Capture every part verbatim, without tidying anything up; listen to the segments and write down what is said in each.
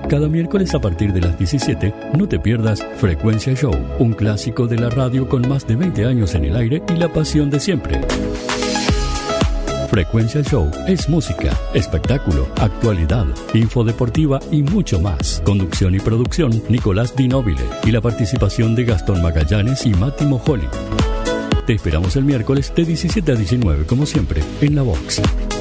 Cada miércoles a partir de las diecisiete, no te pierdas Frecuencia Show, un clásico de la radio con más de veinte años en el aire y la pasión de siempre. Frecuencia Show es música, espectáculo, actualidad, info deportiva y mucho más. Conducción y producción, Nicolás Di Nobile, y la participación de Gastón Magallanes y Mati Mojoli. Te esperamos el miércoles de diecisiete a diecinueve, como siempre, en La Vox.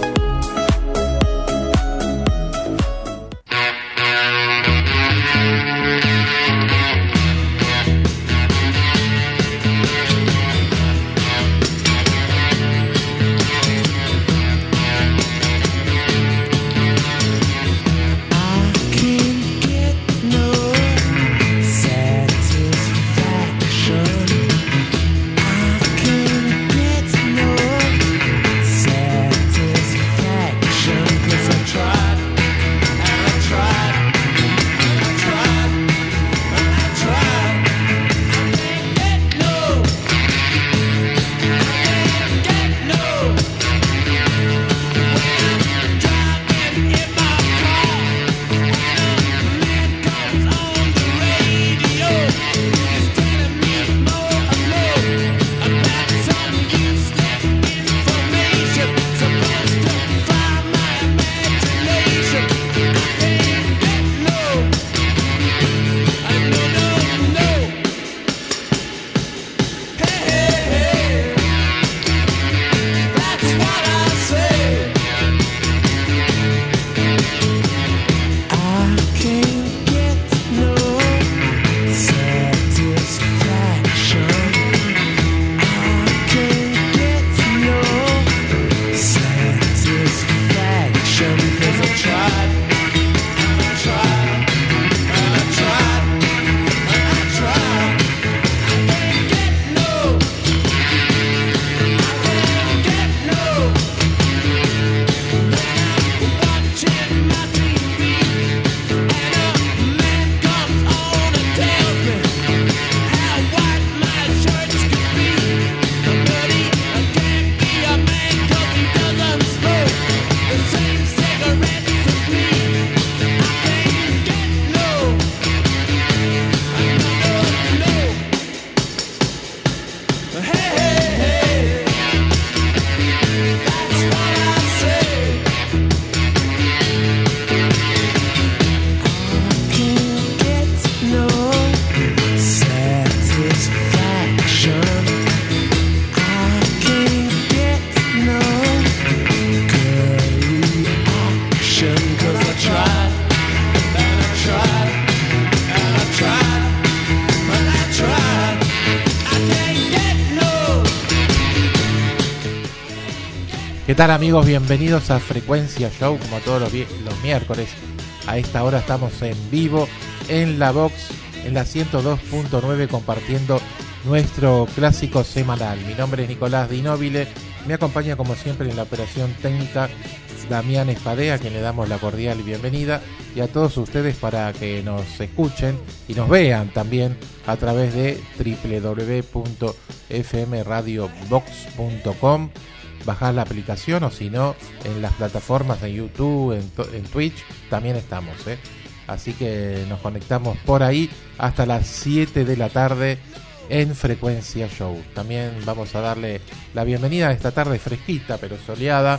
¿Qué tal, amigos? Bienvenidos a Frecuencia Show, como todos los, los miércoles. A esta hora estamos en vivo en La Vox, en la ciento dos punto nueve, compartiendo nuestro clásico semanal. Mi nombre es Nicolás Di Nobile, me acompaña como siempre en la operación técnica Damián Espadea, a quien le damos la cordial bienvenida, y a todos ustedes para que nos escuchen y nos vean también a través de doble u doble u doble u punto f m radio vox punto com. Bajar la aplicación, o si no, en las plataformas de YouTube, en, en Twitch, también estamos, ¿eh? Así que nos conectamos por ahí hasta las siete de la tarde en Frecuencia Show. También vamos a darle la bienvenida esta tarde fresquita pero soleada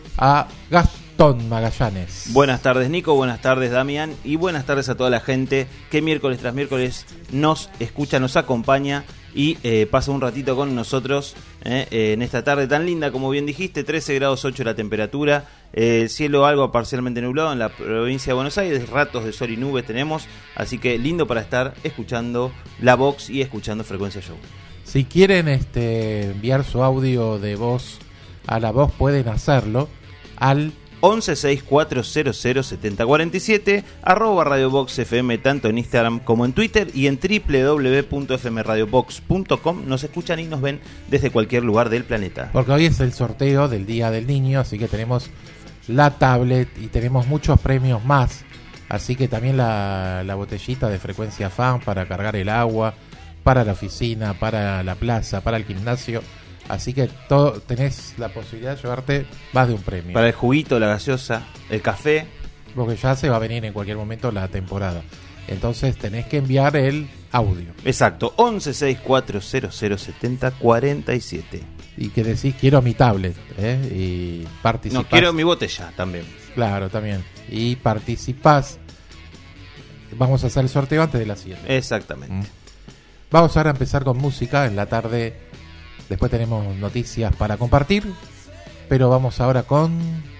a Gastón Magallanes. Buenas tardes, Nico, buenas tardes, Damián, y buenas tardes a toda la gente que miércoles tras miércoles nos escucha, nos acompaña y eh, pasa un ratito con nosotros eh, eh, en esta tarde tan linda, como bien dijiste, trece grados ocho la temperatura, eh, el cielo algo parcialmente nublado en la provincia de Buenos Aires, ratos de sol y nubes tenemos, así que lindo para estar escuchando La Vox y escuchando Frecuencia Show. Si quieren este, enviar su audio de voz a La Vox, pueden hacerlo al once sesenta y cuatro cero cero setenta cuarenta y siete, arroba Radio Vox F M, tanto en Instagram como en Twitter, y en doble u doble u doble u punto f m radio vox punto com. Nos escuchan y nos ven desde cualquier lugar del planeta. Porque hoy es el sorteo del Día del Niño, así que tenemos la tablet y tenemos muchos premios más. Así que también la, la botellita de Frecuencia Fan para cargar el agua, para la oficina, para la plaza, para el gimnasio. Así que todo, tenés la posibilidad de llevarte más de un premio. Para el juguito, la gaseosa, el café, porque ya se va a venir en cualquier momento la temporada. Entonces tenés que enviar el audio. Exacto, once sesenta y cuatro cero cero setenta cuarenta y siete. Y que decís, quiero mi tablet, ¿eh? Y participás. No, quiero mi botella también. Claro, también. Y participás. Vamos a hacer el sorteo antes de las siete. Exactamente. ¿Mm? Vamos ahora a empezar con música en la tarde. Después tenemos noticias para compartir. Pero vamos ahora con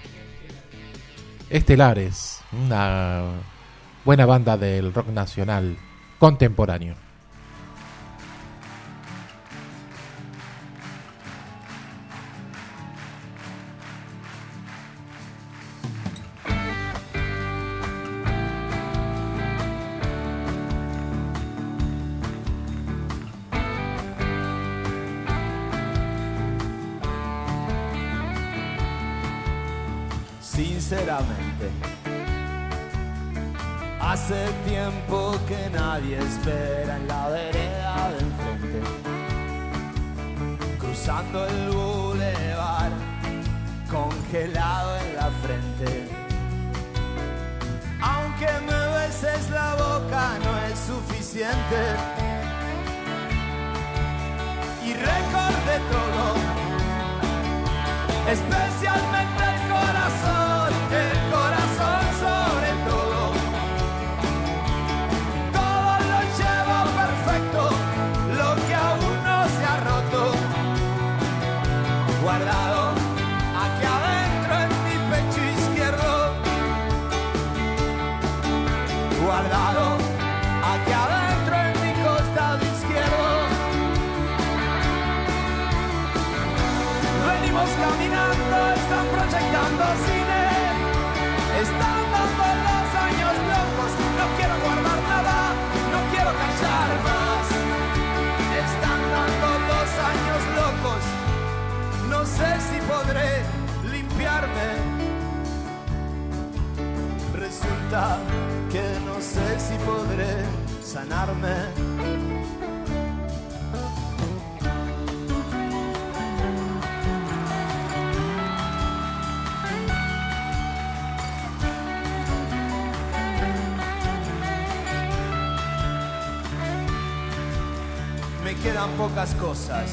Estelares, una buena banda del rock nacional contemporáneo. Sinceramente, hace tiempo que nadie espera en la vereda de enfrente, cruzando el bulevar, congelado en la frente. Aunque me beses la boca no es suficiente, y recordé todo, especialmente el corazón, el corazón sobre todo. Todo lo llevo perfecto, lo que aún no se ha roto, guardado aquí adentro en mi pecho izquierdo, guardado aquí adentro en mi costado izquierdo. Venimos caminando, están proyectando cine, están dando los años locos, no quiero guardar nada, no quiero callar más. Están dando los años locos, no sé si podré limpiarme. Resulta que no sé si podré sanarme. Quedan pocas cosas,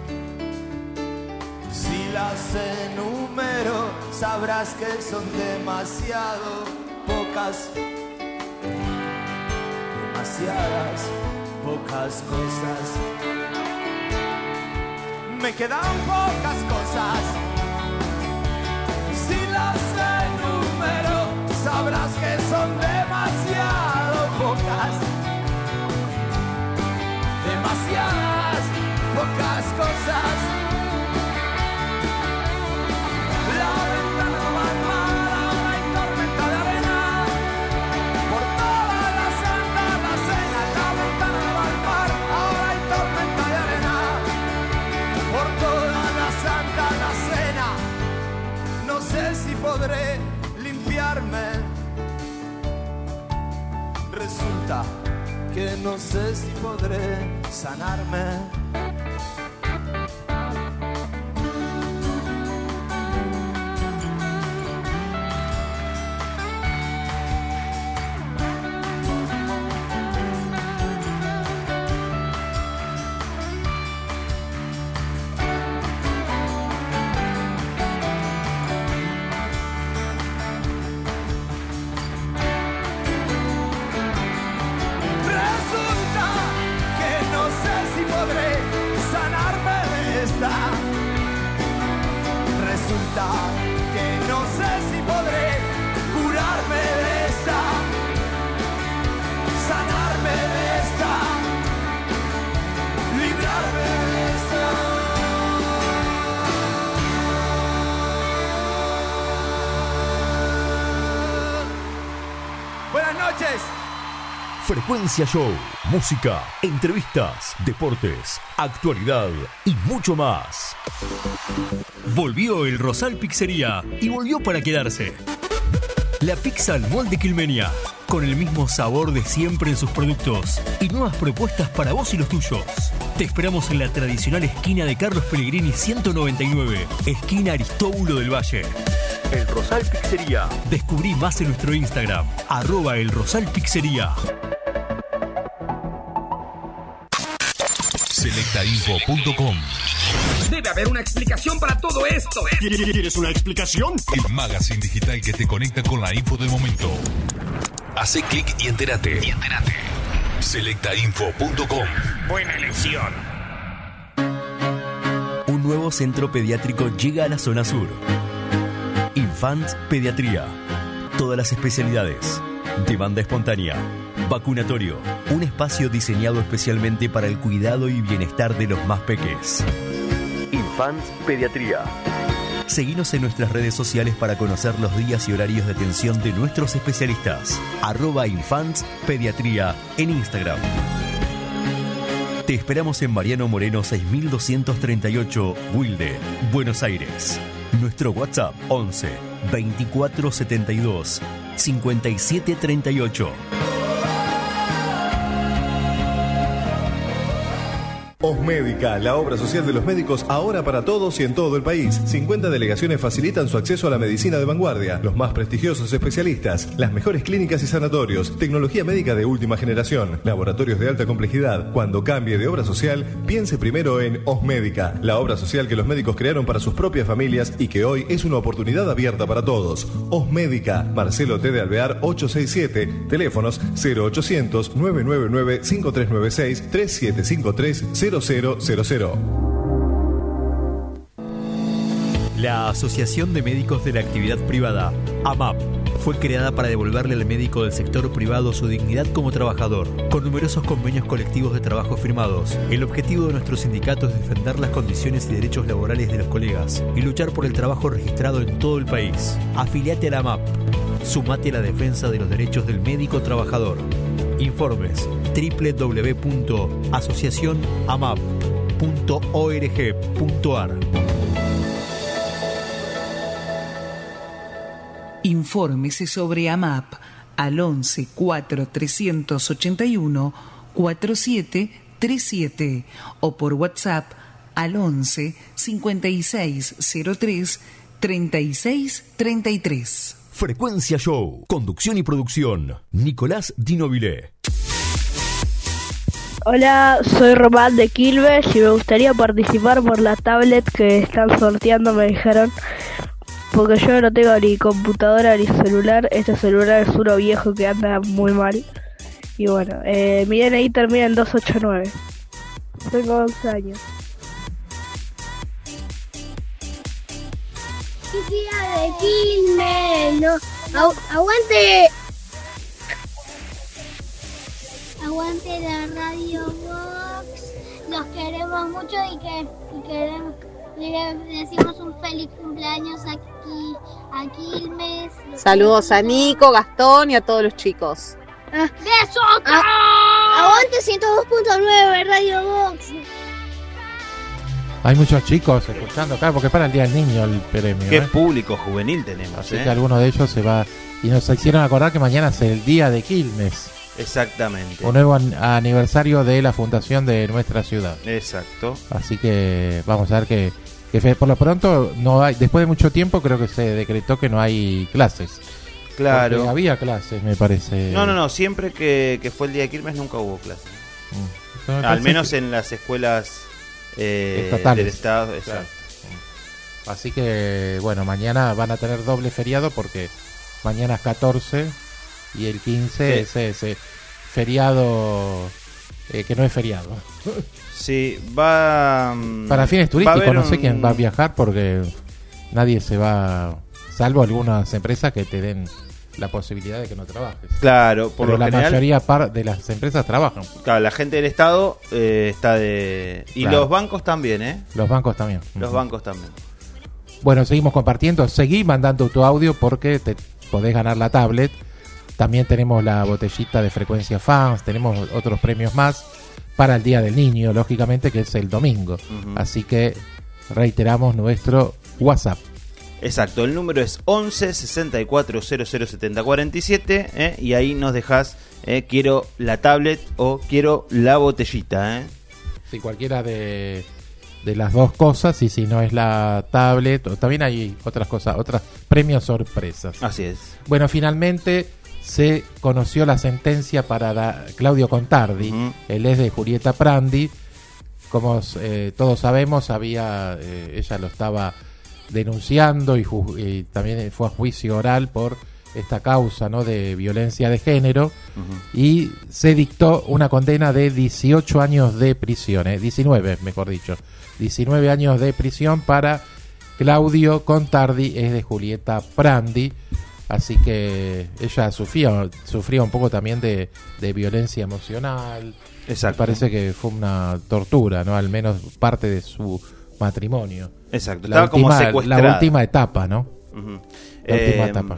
si las enumero sabrás que son demasiado pocas, demasiadas pocas cosas. Me quedan pocas cosas, si las enumero sabrás que son demasiado pocas, demasiadas pocas cosas. La ventana no va al mar, ahora hay tormenta de arena. Por toda la Santa Alacena, la ventana no va al mar, ahora hay tormenta de arena. Por toda la Santa Alacena, no sé si podré limpiarme. Resulta que no sé si podré sanarme. Que no sé si podré curarme de esta, sanarme de esta, librarme de esta. Buenas noches. Frecuencia Show, música, entrevistas, deportes, actualidad y mucho más. Volvió el Rosal Pizzería y volvió para quedarse. La pizza al molde quilmenia, con el mismo sabor de siempre en sus productos y nuevas propuestas para vos y los tuyos. Te esperamos en la tradicional esquina de Carlos Pellegrini ciento noventa y nueve, esquina Aristóbulo del Valle. El Rosal Pizzería. Descubrí más en nuestro Instagram, arroba El Rosal Pizzería. selecta info punto com. Debe haber una explicación para todo esto. ¿Quieres una explicación? El magazine digital que te conecta con la info del momento. Hace clic y entérate. Y entérate. selecta info punto com. Buena elección. Un nuevo centro pediátrico llega a la zona sur. Infants Pediatría. Todas las especialidades. Demanda espontánea. Vacunatorio. Un espacio diseñado especialmente para el cuidado y bienestar de los más peques. Infants Pediatría. Seguinos en nuestras redes sociales para conocer los días y horarios de atención de nuestros especialistas. Arroba Infants Pediatría en Instagram. Te esperamos en Mariano Moreno seis mil doscientos treinta y ocho, Wilde, Buenos Aires. Nuestro WhatsApp once veinticuatro setenta y dos cincuenta y siete treinta y ocho. Osmédica, la obra social de los médicos ahora para todos y en todo el país. cincuenta delegaciones facilitan su acceso a la medicina de vanguardia, los más prestigiosos especialistas, las mejores clínicas y sanatorios, tecnología médica de última generación, laboratorios de alta complejidad. Cuando cambie de obra social, piense primero en Osmédica, la obra social que los médicos crearon para sus propias familias y que hoy es una oportunidad abierta para todos. Osmédica, Marcelo T. de Alvear ochocientos sesenta y siete, teléfonos cero ochocientos nueve nueve nueve cinco tres nueve seis tres siete cinco tres cero cero cero cero. La Asociación de Médicos de la Actividad Privada, A M A P, fue creada para devolverle al médico del sector privado su dignidad como trabajador, con numerosos convenios colectivos de trabajo firmados. El objetivo de nuestro sindicato es defender las condiciones y derechos laborales de los colegas y luchar por el trabajo registrado en todo el país. Afiliate a la A M A P. Sumate a la defensa de los derechos del médico trabajador. Informes doble u doble u doble u punto asociación amap punto org punto ar. Infórmese sobre A M A P al once cuatro trescientos ochenta y uno cuarenta y siete treinta y siete o por WhatsApp al once cincuenta y seis cero tres treinta y seis treinta y tres. Frecuencia Show. Conducción y producción. Nicolás Di Nobile. Hola, soy Román de Quilmes y me gustaría participar por la tablet que están sorteando, me dijeron, porque yo no tengo ni computadora ni celular. Este celular es uno viejo que anda muy mal. Y bueno, eh, mi D N I termina en doscientos ochenta y nueve. Tengo once años. Quisiera de Quilmes, no, agu aguante, aguante la Radio Box, los queremos mucho y que y queremos, le decimos un feliz cumpleaños aquí a Quilmes. Saludos a Nico, Gastón y a todos los chicos. Ah, ¡Besos! Ah, aguante ciento dos punto nueve Radio Box. Hay muchos chicos escuchando acá, porque es para el Día del Niño el premio. Qué ¿eh? público juvenil tenemos. Así ¿eh? que alguno de ellos se va. Y nos hicieron acordar que mañana es el Día de Quilmes. Exactamente. Un nuevo an aniversario de la fundación de nuestra ciudad. Exacto. Así que vamos a ver que, que por lo pronto, no hay, después de mucho tiempo, creo que se decretó que no hay clases. Claro. Porque había clases, me parece. No, no, no. Siempre que, que fue el Día de Quilmes nunca hubo clases. Mm. Al menos que... en las escuelas eh, estatales del Estado. Exacto. Claro. Así que, bueno, mañana van a tener doble feriado porque mañana es catorce y el quince sí. es ese feriado eh, que no es feriado. Sí, va... Para fines turísticos, no sé un... quién va a viajar porque nadie se va, salvo algunas empresas que te den la posibilidad de que no trabajes. Claro, por Pero lo la general, mayoría par de las empresas trabajan. Claro, la gente del Estado eh, está de... Y claro. Los bancos también, ¿eh? Los bancos también. Los uh-huh. bancos también. Bueno, seguimos compartiendo. Seguí mandando tu audio porque te podés ganar la tablet. También tenemos la botellita de Frecuencia Fans. Tenemos otros premios más para el Día del Niño, lógicamente, que es el domingo. Uh-huh. Así que reiteramos nuestro WhatsApp. Exacto, el número es once sesenta y cuatro cero cero setenta cuarenta y siete ¿eh? Y ahí nos dejas eh, quiero la tablet o quiero la botellita. ¿eh? Sí, cualquiera de, de las dos cosas, y si no es la tablet, o también hay otras cosas, otras premios sorpresas. Así es. Bueno, finalmente se conoció la sentencia para la, Claudio Contardi, uh-huh. el ex de Julieta Prandi. Como eh, todos sabemos, había eh, ella lo estaba denunciando y, ju- y también fue a juicio oral por esta causa, ¿no?, de violencia de género, uh-huh. y se dictó una condena de dieciocho años de prisión, eh, diecinueve, mejor dicho, diecinueve años de prisión para Claudio Contardi, es de Julieta Prandi. Así que ella sufrió, sufrió un poco también de, de violencia emocional. Exacto. Me parece que fue una tortura, ¿no? Al menos parte de su matrimonio. Exacto. La Estaba última, como secuestrada. La última etapa, ¿no? Uh-huh. La eh, última etapa.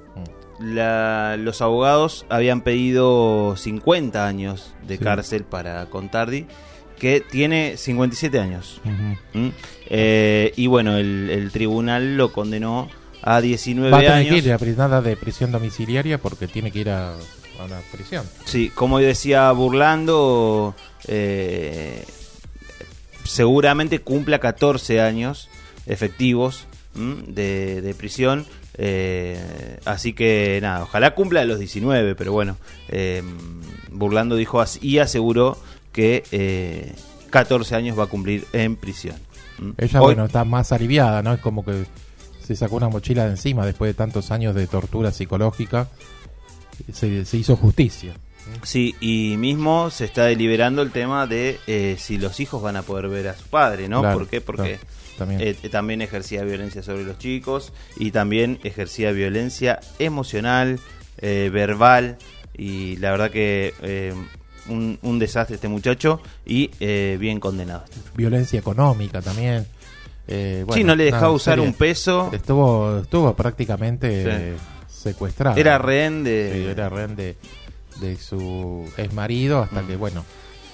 La, los abogados habían pedido cincuenta años de Sí. cárcel para Contardi, que tiene cincuenta y siete años. Uh-huh. ¿Mm? Eh, y bueno, el, el tribunal lo condenó a diecinueve Va a tener años. que ir a pri- nada de prisión domiciliaria porque tiene que ir a, a una prisión. Sí, como decía Burlando, eh, seguramente cumpla catorce años efectivos ¿m? de, de prisión. Eh, así que nada, ojalá cumpla los diecinueve, pero bueno, eh, Burlando dijo así y aseguró que eh, catorce años va a cumplir en prisión. ¿Mm? Ella, Hoy- bueno, está más aliviada, ¿no? Es como que se sacó una mochila de encima después de tantos años de tortura psicológica. Se, se hizo justicia. Sí, y mismo se está deliberando el tema de eh, si los hijos van a poder ver a su padre, ¿no? Claro, ¿Por qué? Porque claro, también. eh, también ejercía violencia sobre los chicos y también ejercía violencia emocional, eh, verbal, y la verdad que eh, un, un desastre este muchacho y eh, bien condenado. Violencia económica también. Eh, bueno, sí, no le dejaba nada, usar sería- un peso. Estuvo, estuvo prácticamente Sí. eh, secuestrado. Era rehén de... Sí, era rehén de, de su ex marido hasta Mm. que, bueno,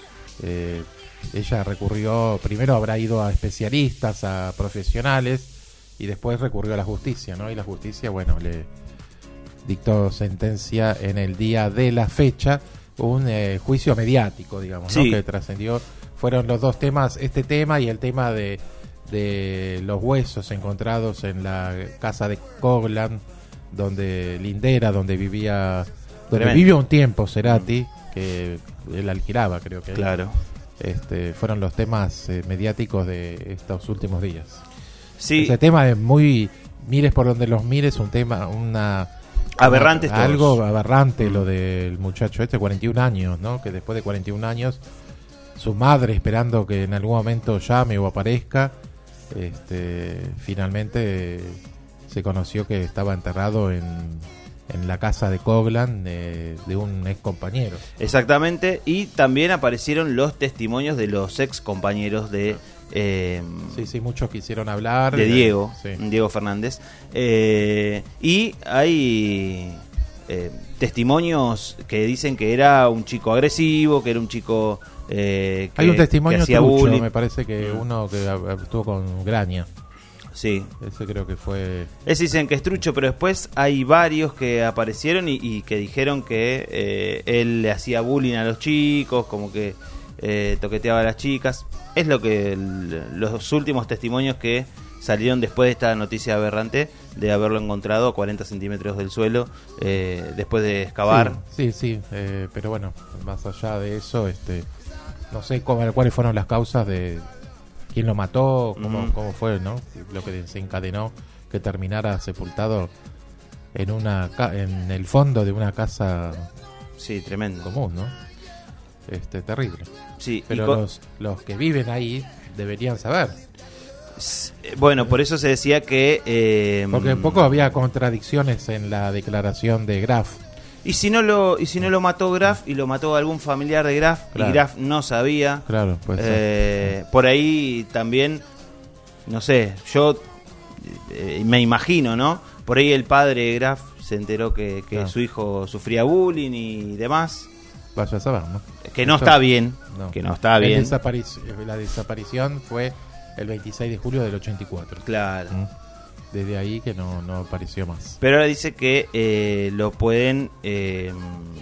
eh, ella recurrió, primero habrá ido a especialistas, a profesionales, y después recurrió a la justicia, ¿no? Y la justicia, bueno, le dictó sentencia en el día de la fecha, un eh, juicio mediático, digamos, ¿no? Sí. Que trascendió. Fueron los dos temas, este tema y el tema de, de los huesos encontrados en la casa de Coglan, donde Lindera, donde vivía, donde Tremendo. vivió un tiempo Cerati, que él alquilaba, creo que. Claro. Este, fueron los temas eh, mediáticos de estos últimos días. Sí. Ese tema es muy, mires por donde los mires, un tema, una Aberrantes una- todos. algo aberrante Mm. lo del muchacho este, cuarenta y un años, ¿no? Que después de cuarenta y un años, su madre esperando que en algún momento llame o aparezca, este, finalmente eh, se conoció que estaba enterrado en, en la casa de Coglan eh, de un ex compañero. Exactamente, y también aparecieron los testimonios de los ex compañeros de... Eh, Sí, sí, muchos quisieron hablar. de Diego, Sí. Diego Fernández. Eh, y hay eh, testimonios que dicen que era un chico agresivo, que era un chico eh, que, Hay un que testimonio hacía trucho, bullying. me parece que Mm. uno que hab- estuvo con Graña. Sí. Ese creo que fue... Ese dicen que es trucho, pero después hay varios que aparecieron y, y que dijeron que eh, él le hacía bullying a los chicos, como que eh, toqueteaba a las chicas. Es lo que el- los últimos testimonios que salieron después de esta noticia aberrante de haberlo encontrado a cuarenta centímetros del suelo eh, después de excavar. Sí, sí, sí, eh, pero bueno, más allá de eso, este, no sé cómo, cuáles fueron las causas de quién lo mató, cómo, Ujú. cómo fue, ¿no? Lo que desencadenó que terminara sepultado en una ca- en el fondo de una casa Sí, tremendo. común, ¿no? Este, terrible. Sí, Pero y co- los, los que viven ahí deberían saber. Eh, Bueno, por eso se decía que... eh, Porque un poco había contradicciones en la declaración de Graf. Y si no lo y si no lo mató Graf y lo mató algún familiar de Graf Claro. y Graf no sabía. Claro, puede ser. eh, por ahí también, no sé, yo eh, me imagino, ¿no? Por ahí el padre de Graf se enteró que, que Claro. su hijo sufría bullying y demás. Vaya a saber, ¿no? Que no Eso- está bien, que no está El bien. desaparic- la desaparición fue el veintiséis de julio del ochenta y cuatro. Claro. Mm. Desde ahí que no, no apareció más. Pero ahora dice que eh, lo pueden eh,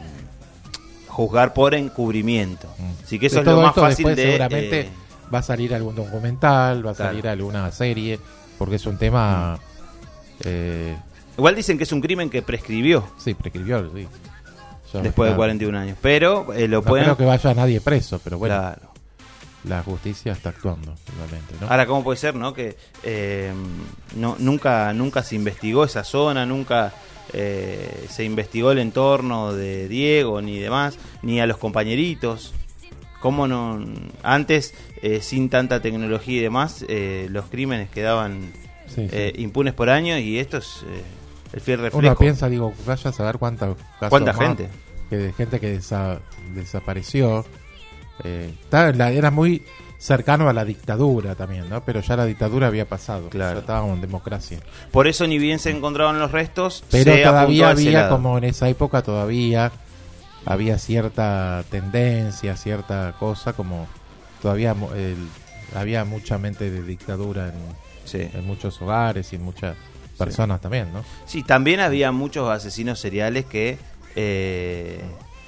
juzgar por encubrimiento. Así que eso De es lo todo más esto fácil después de... seguramente eh, va a salir algún documental, va a Claro. salir alguna serie, porque es un tema eh, Igual dicen que es un crimen que prescribió. Sí, prescribió, sí. Yo, después claro. de cuarenta y un años. Pero eh, lo no pueden... creo que vaya nadie preso, pero bueno. Claro. La justicia está actuando, realmente, ¿no? Ahora, ¿cómo puede ser, no? Que eh, no, nunca, nunca se investigó esa zona, nunca eh, se investigó el entorno de Diego ni demás, ni a los compañeritos. ¿Cómo no? Antes, eh, sin tanta tecnología y demás, eh, los crímenes quedaban sí, sí. Eh, impunes por años y esto es eh, el fiel reflejo. Uno piensa, digo, vaya a saber cuánta casos ¿Cuánta más, gente? Que de gente que desa- desapareció. Eh, está- la- era muy cercano a la dictadura también, ¿no? Pero ya la dictadura había pasado. Claro. Ya estábamos en democracia. Por eso ni bien se encontraban los restos, Pero se todavía apuntó a ese había, lado. como en esa época, todavía había cierta tendencia, cierta cosa, como todavía mo- el- había mucha mente de dictadura en, Sí. en muchos hogares y en muchas personas también, ¿no? Sí, también había muchos asesinos seriales que eh,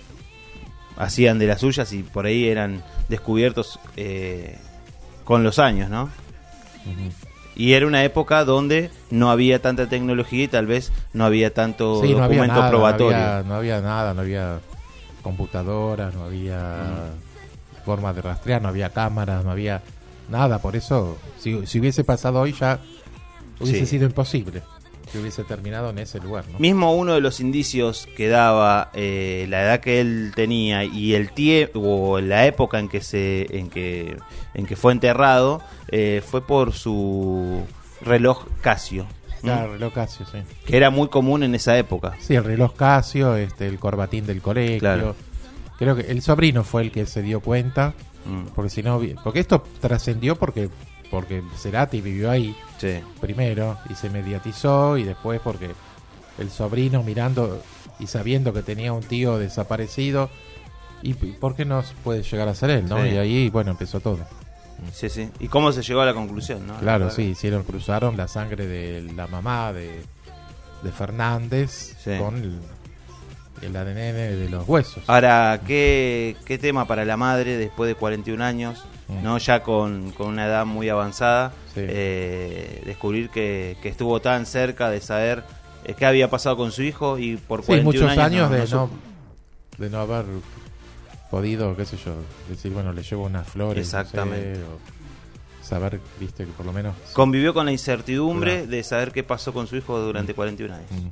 hacían de las suyas y por ahí eran descubiertos eh, con los años, ¿no? Ujú. Y era una época donde no había tanta tecnología y tal vez no había tanto Sí, no había documento nada, probatorio. No había, no había nada, no había computadoras, no había Mm. forma de rastrear, no había cámaras, no había nada. Por eso, si, si hubiese pasado hoy ya hubiese Sí. sido imposible que hubiese terminado en ese lugar, ¿no? Mismo uno de los indicios que daba eh, la edad que él tenía y el tiempo o la época en que se en que en que fue enterrado eh, fue por su reloj Casio. ¿Mm? Claro, el reloj Casio, sí. Que era muy común en esa época. Sí, el reloj Casio, este, el corbatín del colegio. Claro. Creo que el sobrino fue el que se dio cuenta, Mm. porque si no, vi- porque esto trascendió porque porque Cerati vivió ahí Sí. primero y se mediatizó y después porque el sobrino mirando y sabiendo que tenía un tío desaparecido y p- por qué no puede llegar a ser él, ¿no? Sí. Y ahí, bueno, empezó todo. Sí, sí. ¿Y cómo se llegó a la conclusión, no? Claro, sí, hicieron, cruzaron la sangre de la mamá de, de Fernández Sí. con el, el A D N de los huesos. Ahora, ¿qué, qué tema para la madre después de cuarenta y un años, Mm. no ya con, con una edad muy avanzada, Sí. eh, descubrir que, que estuvo tan cerca de saber eh, qué había pasado con su hijo y por Sí, cuarenta y un muchos años, no- de, no no, supo? de no haber podido, qué sé yo, decir, bueno, le llevo unas flores. Exactamente. No sé, o saber, viste, que por lo menos... Convivió con la incertidumbre Claro. de saber qué pasó con su hijo durante cuarenta y un años. Mm.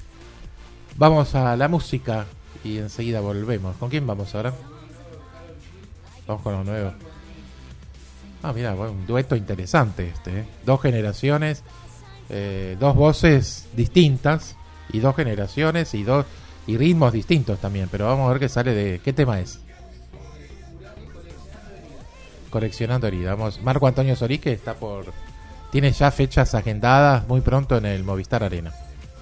Vamos a la música y enseguida volvemos. ¿Con quién vamos ahora? Vamos con los nuevos. Ah, mira, bueno, un dueto interesante este. ¿eh? Dos generaciones, eh, dos voces distintas y dos generaciones y dos y ritmos distintos también. Pero vamos a ver qué sale de qué tema es. Coleccionando heridas. Vamos, Marco Antonio Sorique está por tiene ya fechas agendadas muy pronto en el Movistar Arena.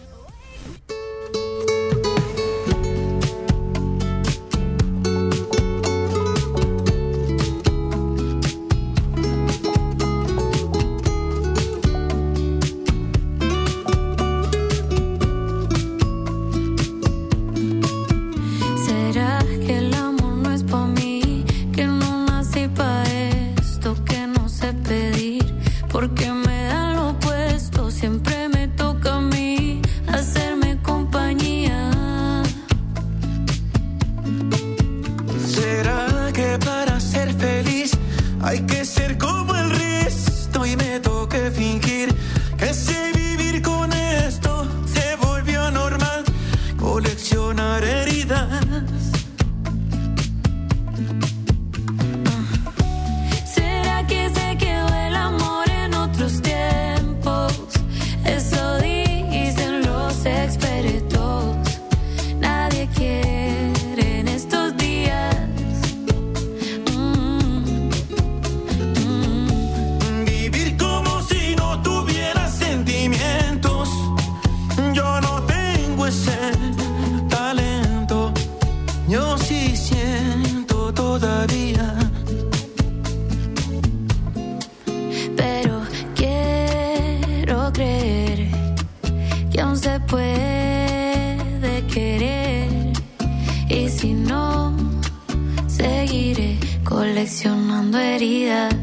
¿Será que el amor no es pa' mí? Que no nací pa' esto, que no sé pedir. Porque me dan lo opuesto, siempre me toca a mí hacerme compañía. ¿Será que para ser feliz hay que ser como el resto y me toque fingir que sé vivir con esto? Se volvió normal coleccionar heridas. ¿Será que se quedó el amor en otros tiempos? Eso dicen los expertos. Nadie quiere en estos días. Mm, mm. Vivir como si no tuviera sentimientos. Yo no tengo ese talento. Yo sí siento todavía. Pero quiero creer que aún se puede querer. Y si no, seguiré coleccionando heridas.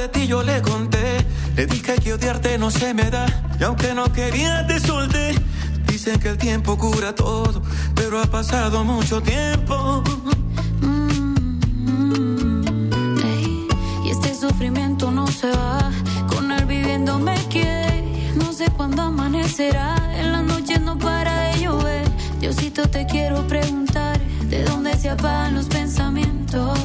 de ti yo le conté. Le dije que odiarte no se me da, y aunque no quería te solté. Dicen que el tiempo cura todo, pero ha pasado mucho tiempo. Mm, ey, y este sufrimiento no se va, con él viviendo me quedé. No sé cuándo amanecerá, en las noches no para de llover. Diosito, te quiero preguntar, ¿de dónde se apagan los pensamientos?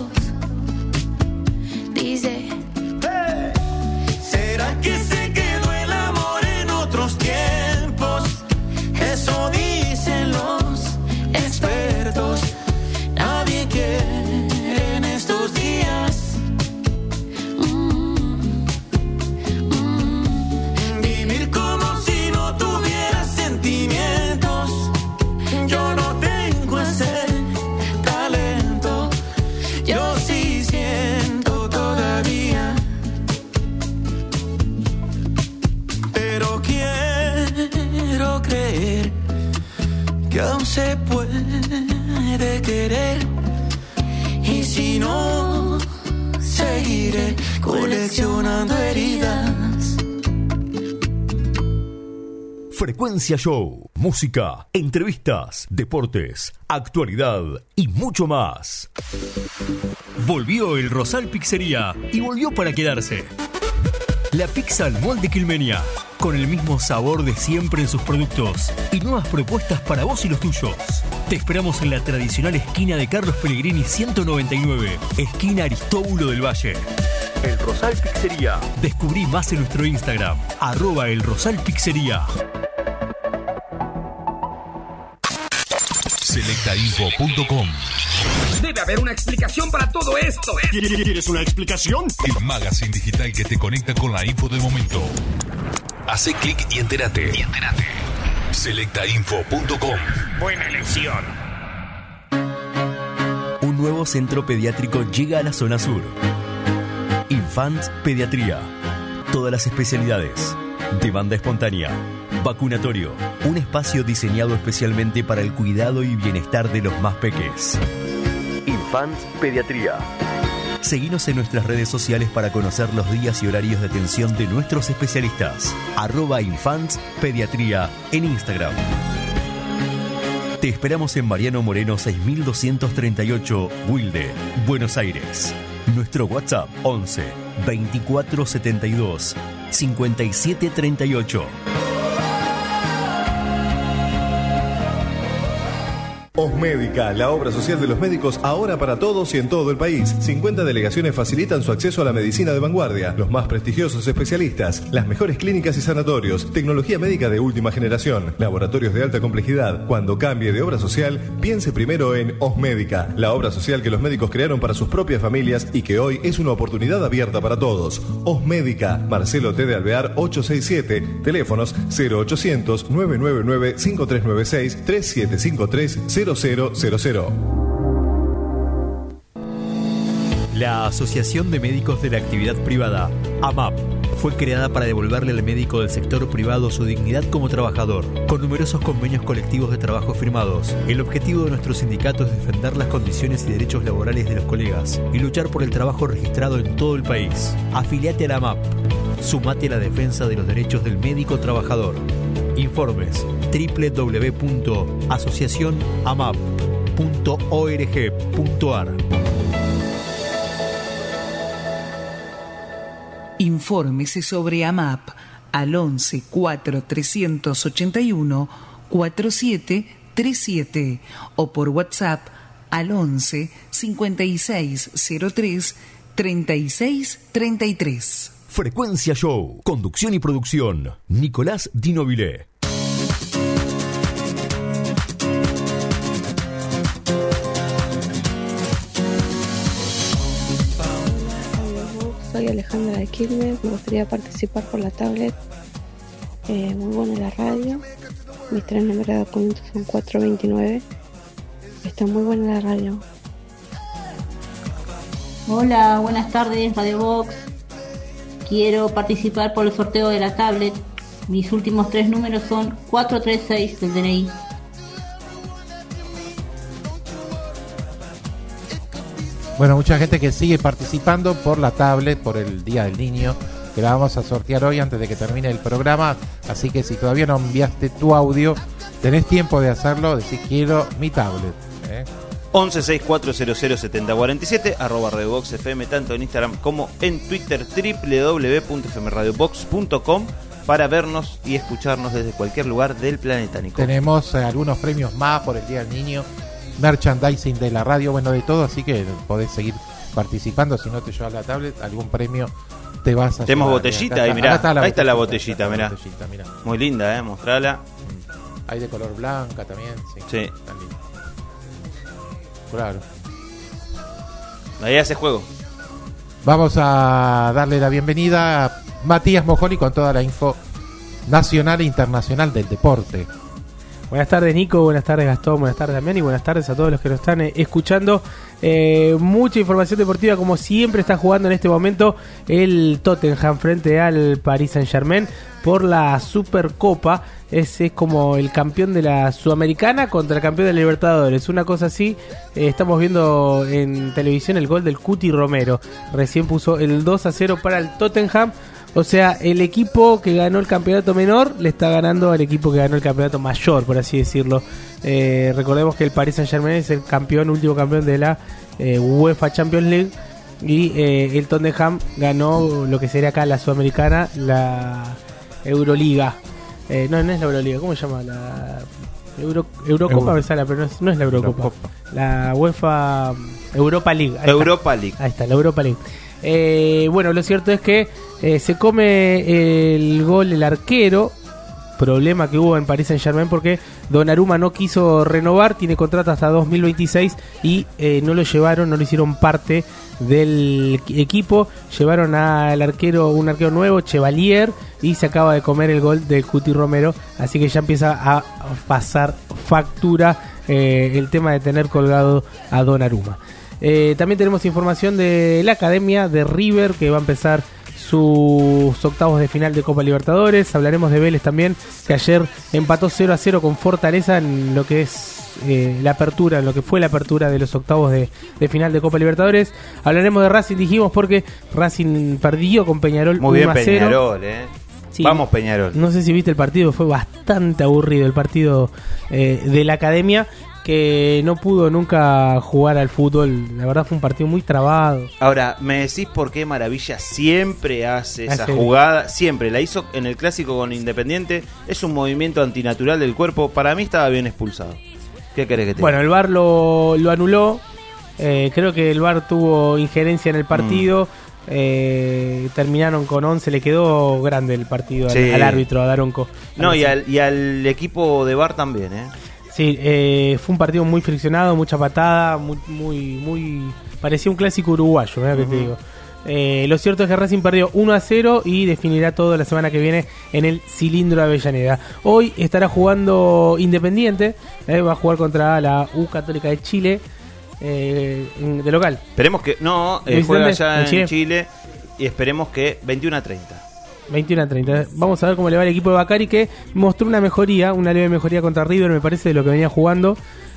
Dice, hey. ¿Será que se quedó el amor en otros tiempos? Eso dicen los expertos. Nadie quiere en estos días mm, mm, vivir como si no tuviera sentimientos. Yo no tengo ese talento, yo sí siento todavía. Pero quiero creer que aún se puede querer. Y si no, seguiré coleccionando heridas. Frecuencia Show, música, entrevistas, deportes, actualidad y mucho más. Volvió el Rosal Pizzería y volvió para quedarse. La pizza al molde quilmenia, con el mismo sabor de siempre en sus productos y nuevas propuestas para vos y los tuyos. Te esperamos en la tradicional esquina de Carlos Pellegrini ciento noventa y nueve, esquina Aristóbulo del Valle. El Rosal Pizzería. Descubrí más en nuestro Instagram, arroba el Rosal Pizzería. selecta info punto com. Debe haber una explicación para todo esto. ¿Quieres una explicación? El magazine digital que te conecta con la info del momento. Hace clic y entérate. Y entérate. selecta info punto com. Buena elección. Un nuevo centro pediátrico llega a la zona sur. Infants Pediatría. Todas las especialidades. Demanda espontánea. Vacunatorio. Un espacio diseñado especialmente para el cuidado y bienestar de los más peques. Infants Pediatría. Seguinos en nuestras redes sociales para conocer los días y horarios de atención de nuestros especialistas. Arroba Infants Pediatría en Instagram. Te esperamos en Mariano Moreno seis mil doscientos treinta y ocho, Wilde, Buenos Aires. Nuestro WhatsApp once veinticuatro setenta y dos cincuenta y siete treinta y ocho. Osmédica, la obra social de los médicos ahora para todos y en todo el país. cincuenta delegaciones facilitan su acceso a la medicina de vanguardia, los más prestigiosos especialistas, las mejores clínicas y sanatorios, tecnología médica de última generación, laboratorios de alta complejidad. Cuando cambie de obra social, piense primero en Osmédica, la obra social que los médicos crearon para sus propias familias y que hoy es una oportunidad abierta para todos. Osmédica, Marcelo T. de Alvear ochocientos sesenta y siete, teléfonos cero ochocientos nueve nueve nueve cinco tres nueve seis tres siete cinco tres cero cero cero cero. La Asociación de Médicos de la Actividad Privada, A M A P, fue creada para devolverle al médico del sector privado su dignidad como trabajador, con numerosos convenios colectivos de trabajo firmados. El objetivo de nuestro sindicato es defender las condiciones y derechos laborales de los colegas y luchar por el trabajo registrado en todo el país. Afiliate a la A M A P. Sumate a la defensa de los derechos del médico trabajador. Informes doble u doble u doble u punto asociación amap punto org punto ar. Infórmese sobre A M A P al once cuatro trescientos ochenta y uno cuarenta y siete treinta y siete o por WhatsApp al once cincuenta y seis cero tres treinta y seis treinta y tres. Frecuencia Show, conducción y producción, Nicolás Di Nobile. Soy Alejandra de Quilmes, me gustaría participar por la tablet. Eh, muy buena la radio. Mis tres números de documentos son cuatro veintinueve. Está muy buena la radio. Hola, buenas tardes, Radio Box. Quiero participar por el sorteo de la tablet. Mis últimos tres números son cuatro tres seis del D N I. Bueno, mucha gente que sigue participando por la tablet, por el Día del Niño, que la vamos a sortear hoy antes de que termine el programa. Así que si todavía no enviaste tu audio, tenés tiempo de hacerlo, decir quiero mi tablet. ¿eh? once sesenta y cuatro cero cero setenta cuarenta y siete, arroba Radio Box F M, tanto en Instagram como en Twitter, doble u doble u doble u punto f m radio box punto com, para vernos y escucharnos desde cualquier lugar del planeta, Nico. Tenemos eh, algunos premios más por el Día del Niño, merchandising de la radio, bueno, de todo, así que podés seguir participando. Si no te llevas la tablet, algún premio te vas a Tenemos llevar. botellita ahí, mirá. Está la ahí está la botellita, botellita, está mirá. la botellita, mirá. Muy linda, eh, mostrala. Hay de color blanca también, sí. Sí. Está linda. Claro. Ahí hace juego. Vamos a darle la bienvenida a Matías Mojoli con toda la info nacional e internacional del deporte. Buenas tardes, Nico, buenas tardes, Gastón, buenas tardes, Damián, y buenas tardes a todos los que nos están eh, escuchando. Eh, mucha información deportiva, como siempre está jugando en este momento el Tottenham frente al Paris Saint-Germain por la Supercopa. Ese es como el campeón de la Sudamericana contra el campeón de la Libertadores, una cosa así. Eh, estamos viendo en televisión el gol del Cuti Romero, recién puso el dos a cero para el Tottenham. O sea, el equipo que ganó el campeonato menor le está ganando al equipo que ganó el campeonato mayor, por así decirlo. Eh, recordemos que el Paris Saint-Germain es el campeón, último campeón de la eh, UEFA Champions League. Y eh, el Tottenham ganó lo que sería acá la Sudamericana, la Euroliga. Eh, no, no es la Euroliga, ¿cómo se llama? La Euro, Eurocopa Euro. me sale, pero no es, no es la Eurocopa. Eurocopa. La UEFA Europa League. Ahí Europa está. League. Ahí está, la Europa League. Eh, bueno, lo cierto es que eh, se come el gol el arquero. Problema que hubo en Paris Saint-Germain porque Donnarumma no quiso renovar, tiene contrato hasta dos mil veintiséis y eh, no lo llevaron, no lo hicieron parte del equipo. Llevaron al arquero, un arquero nuevo, Chevalier, y se acaba de comer el gol del Cuti Romero, así que ya empieza a pasar factura eh, el tema de tener colgado a Donnarumma. Eh, también tenemos información de la academia de River, que va a empezar sus octavos de final de Copa Libertadores. Hablaremos de Vélez también, que ayer empató cero a cero con Fortaleza en lo que es eh, la apertura, en lo que fue la apertura de los octavos de, de final de Copa Libertadores. Hablaremos de Racing, dijimos, porque Racing perdió con Peñarol Muy bien uno a cero. Peñarol, eh. Sí, Vamos Peñarol. No sé si viste el partido, fue bastante aburrido el partido eh, de la academia, que no pudo nunca jugar al fútbol. La verdad fue un partido muy trabado. Ahora, ¿me decís por qué Maravilla siempre hace esa Hace- jugada? Siempre, la hizo en el clásico con Independiente. Es un movimiento antinatural del cuerpo. Para mí estaba bien expulsado. ¿Qué querés que te Bueno, diga? el V A R lo, lo anuló. Eh, creo que el V A R tuvo injerencia en el partido. Mm. Eh, terminaron con once. Le quedó grande el partido al, Sí. al árbitro, a Daronco. No, y al, y al equipo de V A R también, ¿eh? Sí, eh, fue un partido muy friccionado, mucha patada, muy, muy, muy parecía un clásico uruguayo, ¿verdad? Que te Ujú. digo. Eh, lo cierto es que Racing perdió uno a cero y definirá todo la semana que viene en el Cilindro de Avellaneda. Hoy estará jugando Independiente, eh, va a jugar contra la U Católica de Chile, eh, en- de local. Esperemos que. No, eh, ¿Luis juega Dende? allá ¿En en Chile? Chile. Y esperemos que veintiuno a treinta. veintiuno a treinta. Vamos a ver cómo le va al equipo de Bacari, que mostró una mejoría, una leve mejoría contra River, me parece, de lo que venía jugando.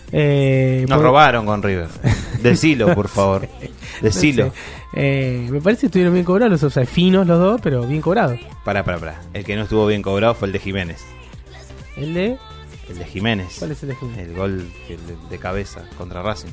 Eh, Nos por- robaron con River. Decilo, por favor. Decilo. No sé. Eh, me parece que estuvieron bien cobrados los offside, finos los dos, pero bien cobrados. Pará, pará, pará. El que no estuvo bien cobrado fue el de Jiménez. El de... El de Jiménez. ¿Cuál es el de Jiménez? El gol que- de, de cabeza contra Racing.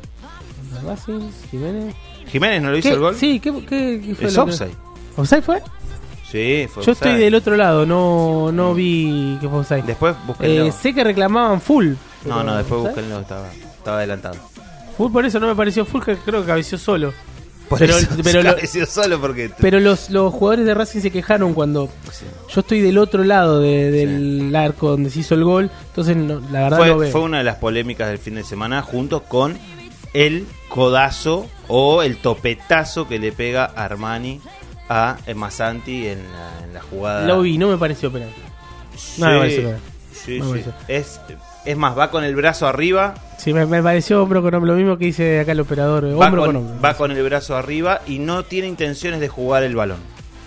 Racing, Jiménez. ¿Jiménez no lo hizo ¿Qué? el gol? Sí, ¿qué, qué, qué fue Es lo que- offside. ¿Offside fue? Sí, fue Yo offside. estoy del otro lado, no, no vi que fue offside. Después búsquenlo. Eh, sé que reclamaban full. No, pero- no, después ¿offside? búsquenlo. Estaba, estaba adelantado. Full, por eso no me pareció full, que creo que cabeció solo. Por pero eso pero, se lo- cabeció solo porque... pero los, los jugadores de Racing se quejaron cuando yo estoy del otro lado de- del arco donde se hizo el gol. Entonces, no, la verdad fue, no veo. fue una de las polémicas del fin de semana junto con el codazo o el topetazo que le pega Armani a Masanti en la, en la jugada. Lo vi, no me pareció penal. Sí, No me pareció penal. sí, No me sí. pareció. Es, es más, va con el brazo arriba. Sí, me, me pareció hombro con hombro, lo mismo que dice acá el operador, Va hombro con, con hombro. va con el brazo arriba y no tiene intenciones de jugar el balón.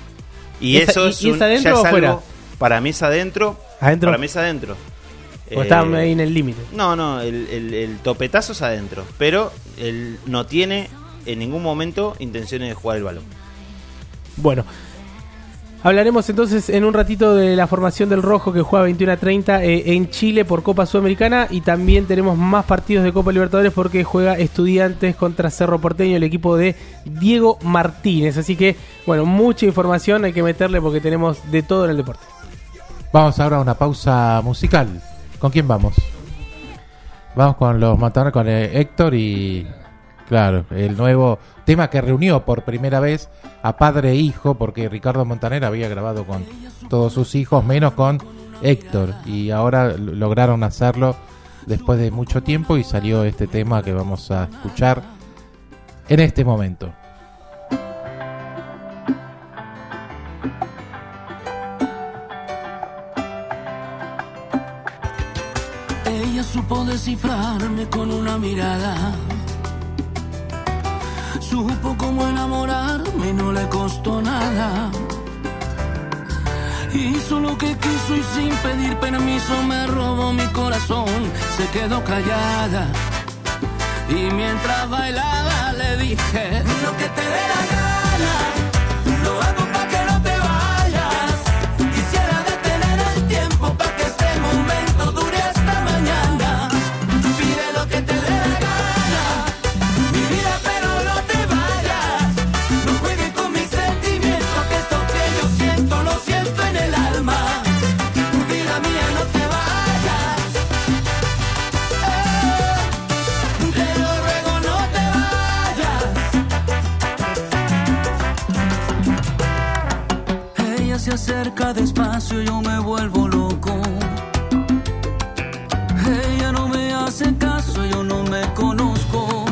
Y ¿Y esa- eso y- es, y un- es adentro ya o es afuera? algo- para mí es adentro. ¿Adentro? Para mí es adentro. O Eh, está ahí en el límite. No, no, el, el, el topetazo es adentro. Pero él no tiene en ningún momento intenciones de jugar el balón. Bueno, hablaremos entonces en un ratito de la formación del Rojo que juega veintiuno a treinta eh, en Chile por Copa Sudamericana, y también tenemos más partidos de Copa Libertadores porque juega Estudiantes contra Cerro Porteño, el equipo de Diego Martínez. Así que, bueno, mucha información hay que meterle porque tenemos de todo en el deporte. Vamos ahora a una pausa musical. ¿Con quién vamos? Vamos con los Montaner, con eh, Héctor y... Claro, el nuevo tema que reunió por primera vez a padre e hijo, porque Ricardo Montaner había grabado con todos sus hijos, menos con Héctor, y ahora lograron hacerlo después de mucho tiempo y salió este tema que vamos a escuchar en este momento. Ella supo descifrarme con una mirada. Supo cómo enamorarme, no le costó nada. Hizo lo que quiso y sin pedir permiso me robó mi corazón. Se quedó callada y mientras bailaba le dije: lo que te dé la gana, lo hago pa' que no te vayas. Quisiera detener el tiempo pa' que este momento dure hasta mañana. Pide lo que te dé la gana, mi vida, pero no te vayas. No juegues con mis sentimientos, que esto que yo siento lo siento en el alma. Vida mía, no te vayas. Eh, te lo ruego, no te vayas. Ella se acerca despacio y yo me vuelvo loco. Ella no me hace caso, yo no me conozco.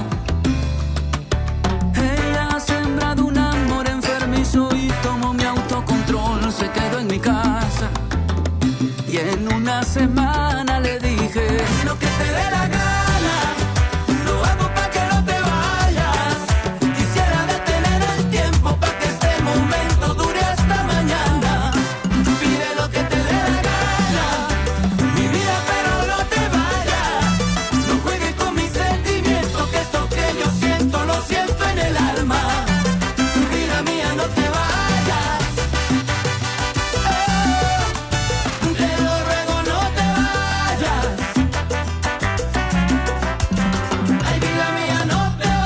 Ella ha sembrado un amor enfermizo y tomó mi autocontrol. Se quedó en mi casa y en una semana le dije: lo que te dé la gana, lo hago pa' que no te vayas. Quisiera detener el tiempo pa' que este momento dure hasta mañana. Pide lo que te dé la gana, mi vida, pero no te vayas. No juegues con mis sentimientos, que esto que yo siento lo siento en el alma. Vida mía, no te vayas. Eh, te lo ruego, no te vayas. Ay, vida mía, no te vayas.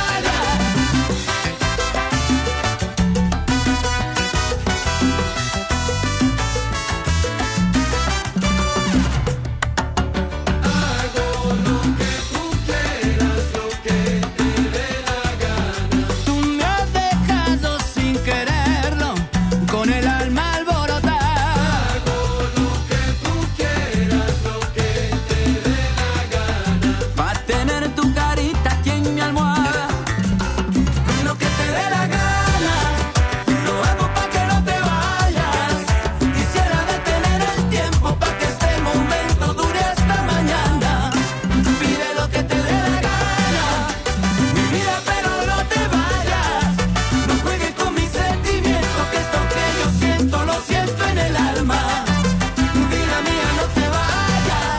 Tú me has dejado sin quererlo, con el alma alborotada. Hago lo que tú quieras, lo que te dé la gana. Pa' tener tu carita aquí en mi almohada. Lo que te dé la gana, lo hago pa' que no te vayas. Quisiera detener el tiempo pa' que este momento dure hasta mañana. Pide lo que te dé la gana, mi vida, pero no te vayas. No juegues con mis sentimientos, que esto que yo siento lo siento en el alma. Vida mía, no te vayas.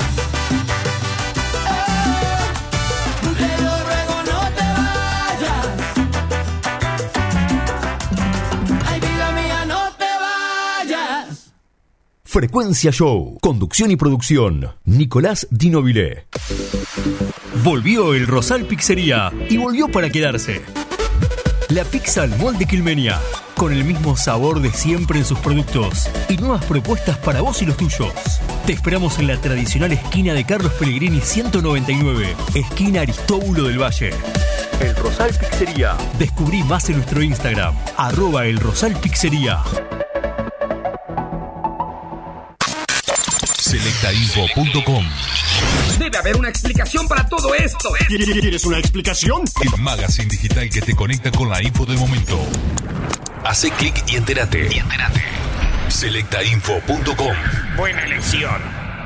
Eh, te lo ruego, no te vayas. Ay, vida mía, no te vayas. Frecuencia Show. Conducción y producción. Nicolás Di Nobile. Volvió el Rosal Pizzería y volvió para quedarse. La pizza al molde Quilmenia, con el mismo sabor de siempre en sus productos y nuevas propuestas para vos y los tuyos. Te esperamos en la tradicional esquina de Carlos Pellegrini ciento noventa y nueve, esquina Aristóbulo del Valle. El Rosal Pizzería. Descubrí más en nuestro Instagram, arroba el Rosal Pizzería. selecta info punto com. Debe haber una explicación para todo esto. ¿Quieres una explicación? El magazine digital que te conecta con la info del momento. Hace clic y entérate. Y entérate. selecta info punto com. Buena elección.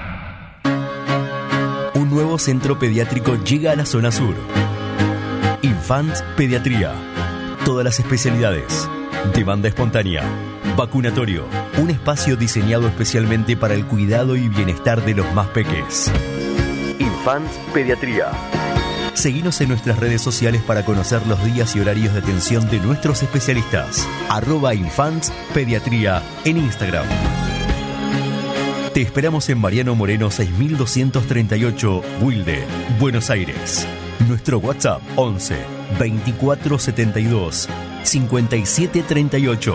Un nuevo centro pediátrico llega a la zona sur. Infants Pediatría. Todas las especialidades. Demanda espontánea. Vacunatorio. Un espacio diseñado especialmente para el cuidado y bienestar de los más pequeños. Infants Pediatría. Seguinos en nuestras redes sociales para conocer los días y horarios de atención de nuestros especialistas. Arroba Infants Pediatría en Instagram. Te esperamos en Mariano Moreno seis mil doscientos treinta y ocho, Wilde, Buenos Aires. Nuestro WhatsApp once veinticuatro setenta y dos cincuenta y siete treinta y ocho.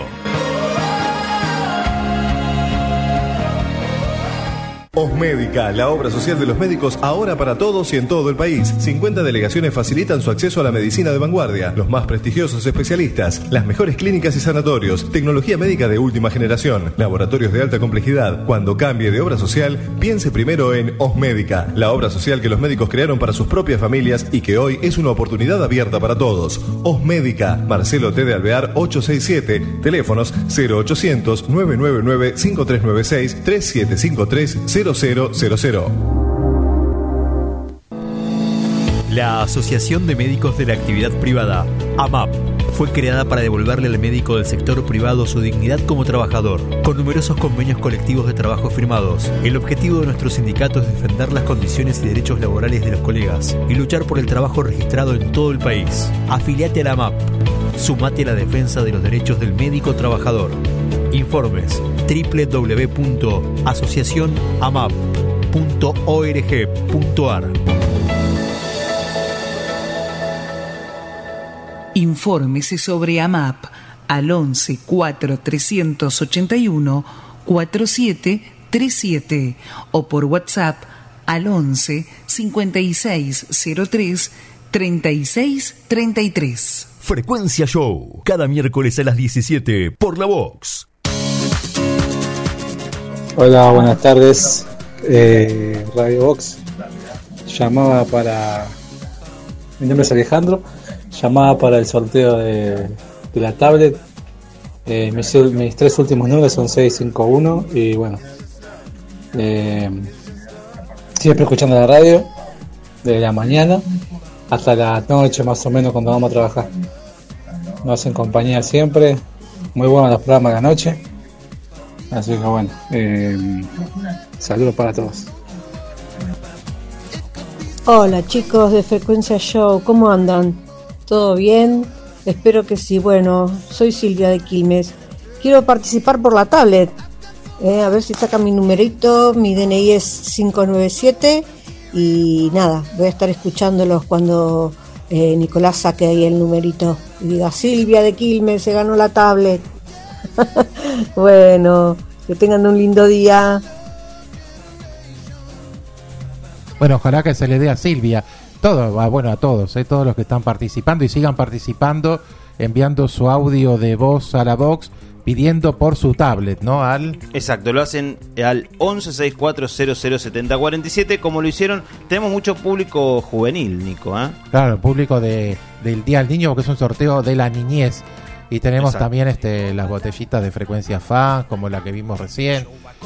Osmédica, la obra social de los médicos ahora para todos y en todo el país. cincuenta delegaciones facilitan su acceso a la medicina de vanguardia, los más prestigiosos especialistas, las mejores clínicas y sanatorios, tecnología médica de última generación, laboratorios de alta complejidad. Cuando cambie de obra social, piense primero en Osmédica, la obra social que los médicos crearon para sus propias familias y que hoy es una oportunidad abierta para todos. Osmédica, Marcelo T. de Alvear ochocientos sesenta y siete, teléfonos cero ochocientos nueve nueve nueve cinco tres nueve seis tres siete cinco tres cero cero cero cero. La Asociación de Médicos de la Actividad Privada, A M A P, fue creada para devolverle al médico del sector privado su dignidad como trabajador, con numerosos convenios colectivos de trabajo firmados. El objetivo de nuestro sindicato es defender las condiciones y derechos laborales de los colegas y luchar por el trabajo registrado en todo el país. Afiliate a la A M A P. Sumate a la defensa de los derechos del médico trabajador. Informes doble u doble u doble u punto asociación amap punto org punto ar. Infórmese sobre A M A P al once cuatro trescientos ochenta y uno cuarenta y siete treinta y siete o por WhatsApp al once cincuenta y seis cero tres treinta y seis treinta y tres. Frecuencia Show, cada miércoles a las diecisiete por la Vox. Hola, buenas tardes, eh, Radio Vox. Llamaba para... Mi nombre es Alejandro. Llamaba para el sorteo de, de la tablet. Eh, mis, mis tres últimos números son seis cinco uno y bueno, eh, siempre escuchando la radio de la mañana hasta la noche más o menos cuando vamos a trabajar. Nos hacen compañía siempre. Muy buenos los programas de la noche. Así que bueno, eh, saludos para todos. Hola chicos de Frecuencia Show, ¿cómo andan? ¿Todo bien? Espero que sí. Bueno, soy Silvia de Quilmes. Quiero participar por la tablet. Eh, a ver si saca mi numerito. Mi D N I es cinco nueve siete. Y nada, voy a estar escuchándolos cuando eh, Nicolás saque ahí el numerito y diga: Silvia de Quilmes se ganó la tablet. Bueno, que tengan un lindo día. Bueno, ojalá que se le dé a Silvia. Todo, bueno, a todos, eh, todos los que están participando y sigan participando, enviando su audio de voz a la Vox, pidiendo por su tablet, ¿no? Al Exacto, lo hacen al once sesenta y cuatro cero cero setenta cuarenta y siete, como lo hicieron. Tenemos mucho público juvenil, Nico, ¿eh? Claro, el público de, del Día del Niño, porque es un sorteo de la niñez. Y tenemos Exacto. también este las botellitas de Frecuencia Fan, como la que vimos recién.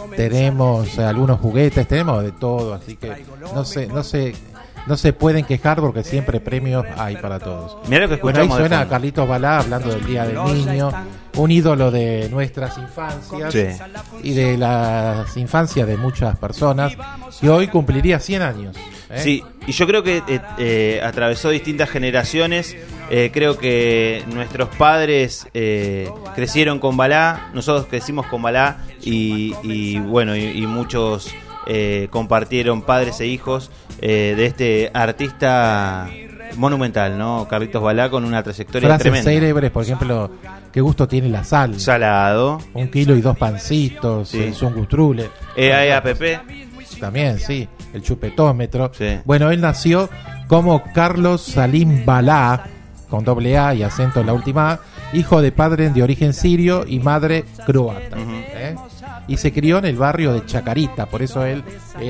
Tenemos eh, algunos juguetes, tenemos de todo, así que no sé, no sé, no se pueden quejar porque siempre premios hay para todos. Mirá lo que escuchamos. Bueno, ahí suena a Carlitos Balá hablando del Día del Niño, un ídolo de nuestras infancias sí. y de las infancias de muchas personas, y hoy cumpliría cien años. ¿eh? Sí, y yo creo que eh, eh, atravesó distintas generaciones. Eh, creo que nuestros padres eh, crecieron con Balá, nosotros crecimos con Balá y, y bueno, y, y muchos eh, compartieron, padres e hijos, eh, de este artista monumental, ¿no? Carlitos Balá, con una trayectoria Frases tremenda. célebres, por ejemplo, qué gusto tiene la sal. Salado. Un kilo y dos pancitos, Sí. el zungustrule. E A E A P P. También, sí, el chupetómetro. Sí. Bueno, él nació como Carlos Salim Balá, con doble A y acento en la última A, hijo de padre de origen sirio y madre croata. Uh-huh. ¿eh? Y se crió en el barrio de Chacarita, por eso él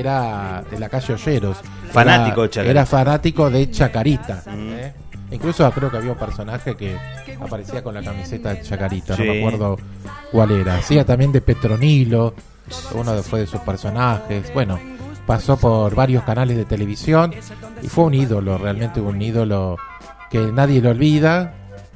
era de la calle Olleros. Fanático era, de Chacarita. Era fanático de Chacarita. Uh-huh. ¿eh? Incluso creo que había un personaje que aparecía con la camiseta de Chacarita, Sí. no me acuerdo cuál era. Hacía también de Petronilo, uno de, fue de sus personajes. Bueno, pasó por varios canales de televisión y fue un ídolo, realmente un ídolo que nadie lo olvida,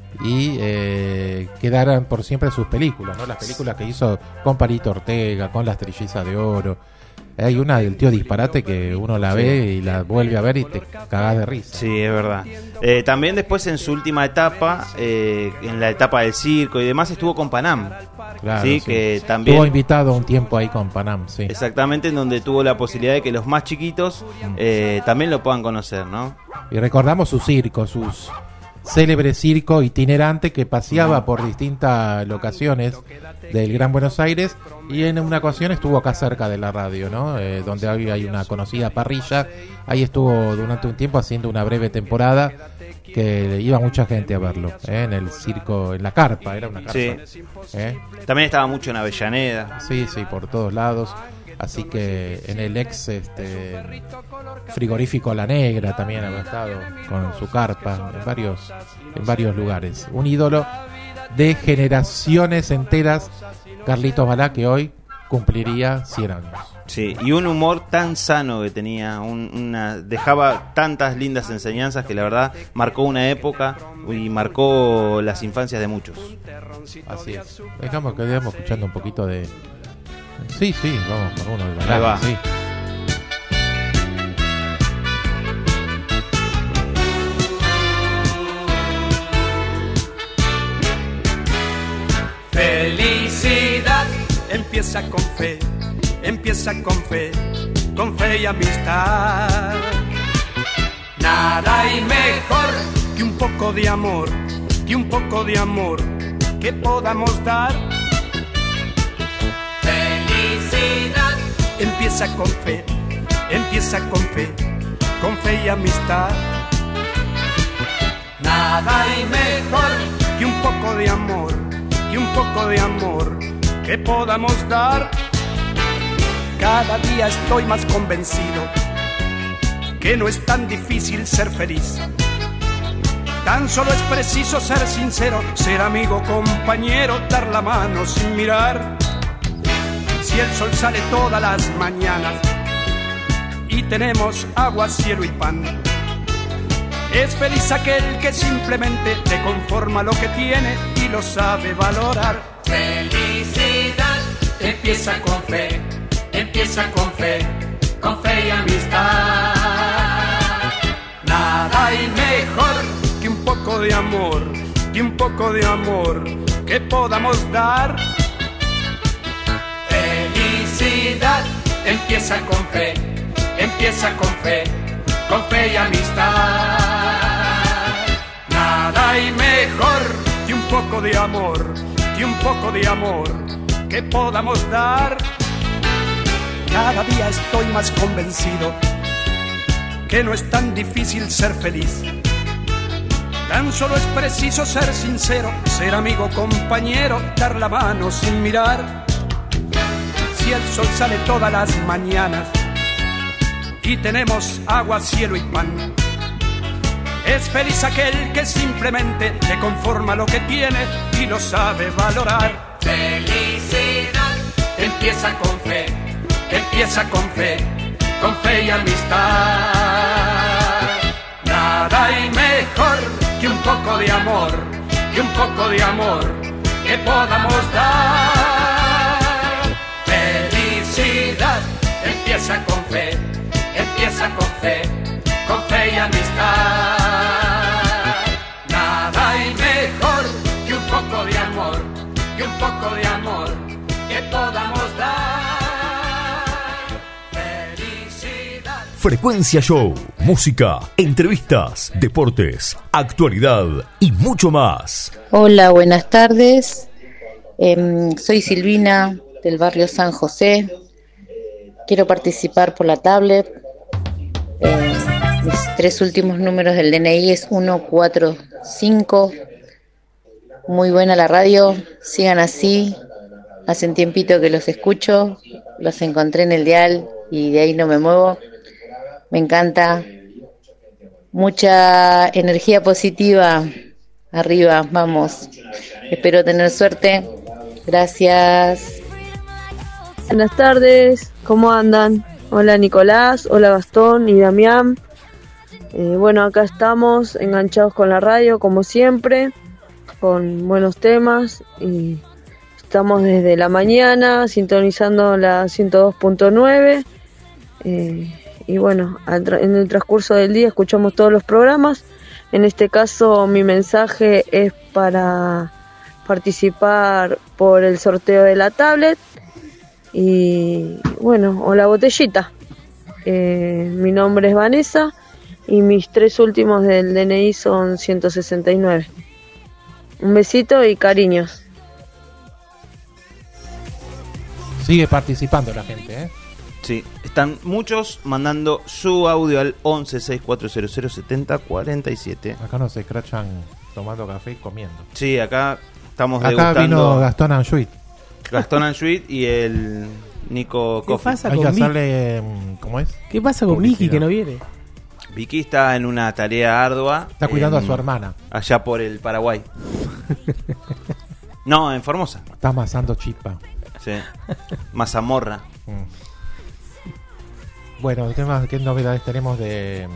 y eh, quedarán por siempre sus películas, ¿no? Las películas que hizo con Palito Ortega, con Las Trillizas de Oro. Hay una del tío Disparate que uno la Sí. ve y la vuelve a ver y te cagás de risa. Sí, es verdad. Eh, también después en su última etapa, eh, en la etapa del circo y demás, estuvo con Panam. Claro, sí, sí. que también Estuvo invitado un tiempo ahí con Panam, sí. exactamente, en donde tuvo la posibilidad de que los más chiquitos eh, también lo puedan conocer, ¿no? Y recordamos su circo, sus célebre circo itinerante que paseaba por distintas locaciones del Gran Buenos Aires, y en una ocasión estuvo acá cerca de la radio, ¿no? Eh, donde hoy hay una conocida parrilla. Ahí estuvo durante un tiempo haciendo una breve temporada que iba mucha gente a verlo, ¿eh? En el circo, en la carpa, era una carpa. Sí. ¿eh? También estaba mucho en Avellaneda. Sí, sí, por todos lados. Así que en el ex este, frigorífico La Negra también había estado con su carpa en varios, en varios lugares. Un ídolo de generaciones enteras, Carlitos Balá, que hoy cumpliría cien años. Sí, y un humor tan sano que tenía, un- una dejaba tantas lindas enseñanzas que la verdad marcó una época y marcó las infancias de muchos. Así es. Dejamos que vayamos escuchando un poquito de... Sí, sí, vamos con uno de Ahí Balá. va. Sí. Felicidad empieza con fe, empieza con fe, con fe y amistad. Nada hay mejor que un poco de amor, que un poco de amor que podamos dar. Felicidad empieza con fe, empieza con fe, con fe y amistad. Nada hay mejor que un poco de amor, que un poco de amor que podamos dar. Cada día estoy más convencido que no es tan difícil ser feliz. Tan solo es preciso ser sincero, ser amigo, compañero, dar la mano sin mirar. Si el sol sale todas las mañanas y tenemos agua, cielo y pan, es feliz aquel que simplemente le conforma lo que tiene y lo sabe valorar. Felicidad empieza con fe, empieza con fe, con fe y amistad. Nada hay mejor que un poco de amor, que un poco de amor que podamos dar. Felicidad empieza con fe, empieza con fe, con fe y amistad. Nada hay mejor que un poco de amor, que un poco de amor que podamos dar. Cada día estoy más convencido que no es tan difícil ser feliz. Tan solo es preciso ser sincero, ser amigo, compañero, dar la mano sin mirar. Si el sol sale todas las mañanas y tenemos agua, cielo y pan, es feliz aquel que simplemente le conforma lo que tiene y lo sabe valorar. Felicidad empieza con fe, empieza con fe, con fe y amistad. Nada hay mejor que un poco de amor, que un poco de amor que podamos dar. Felicidad empieza con fe, empieza con fe, con fe y amistad. Nada hay mejor que un poco de amor, que un poco de amor que podamos dar. Felicidad. Frecuencia Show, música, entrevistas, deportes, actualidad y mucho más. Hola, buenas tardes. Em, soy Silvina del barrio San José. Quiero participar por la tablet. Eh, mis tres últimos números del D N I es uno cuatro cinco. Muy buena la radio, sigan así. Hace un tiempito que los escucho, los encontré en el dial y de ahí no me muevo. Me encanta. Mucha energía positiva. Arriba, vamos. Espero tener suerte. Gracias. Buenas tardes, ¿cómo andan? Hola Nicolás, hola Gastón y Damián. Eh, bueno, acá estamos enganchados con la radio como siempre, con buenos temas y estamos desde la mañana sintonizando la ciento dos punto nueve Eh, y bueno, al tra- en el transcurso del día escuchamos todos los programas. En este caso mi mensaje es para participar por el sorteo de la tablet y bueno, o la botellita. Eh, mi nombre es Vanessa y mis tres últimos del D N I son ciento sesenta y nueve. Un besito y cariños. Sigue participando la gente, ¿eh? Sí, están muchos mandando su audio al once sesenta y cuatro cero cero setenta cuarenta y siete. Acá nos escrachan tomando café y comiendo. Sí, acá estamos Acá degustando. vino Gastón Anjuit. Gastón Anjuit y el Nico ¿Qué Coffee. pasa Hay que con Vicky? hacerle, ¿cómo es? ¿Qué pasa con Vicky que no viene? Vicky está en una tarea ardua. Está cuidando en- a su hermana. Allá por el Paraguay. No, en Formosa. Está amasando chispa. Sí. Mazamorra. Bueno, ¿qué, más, ¿qué novedades tenemos de,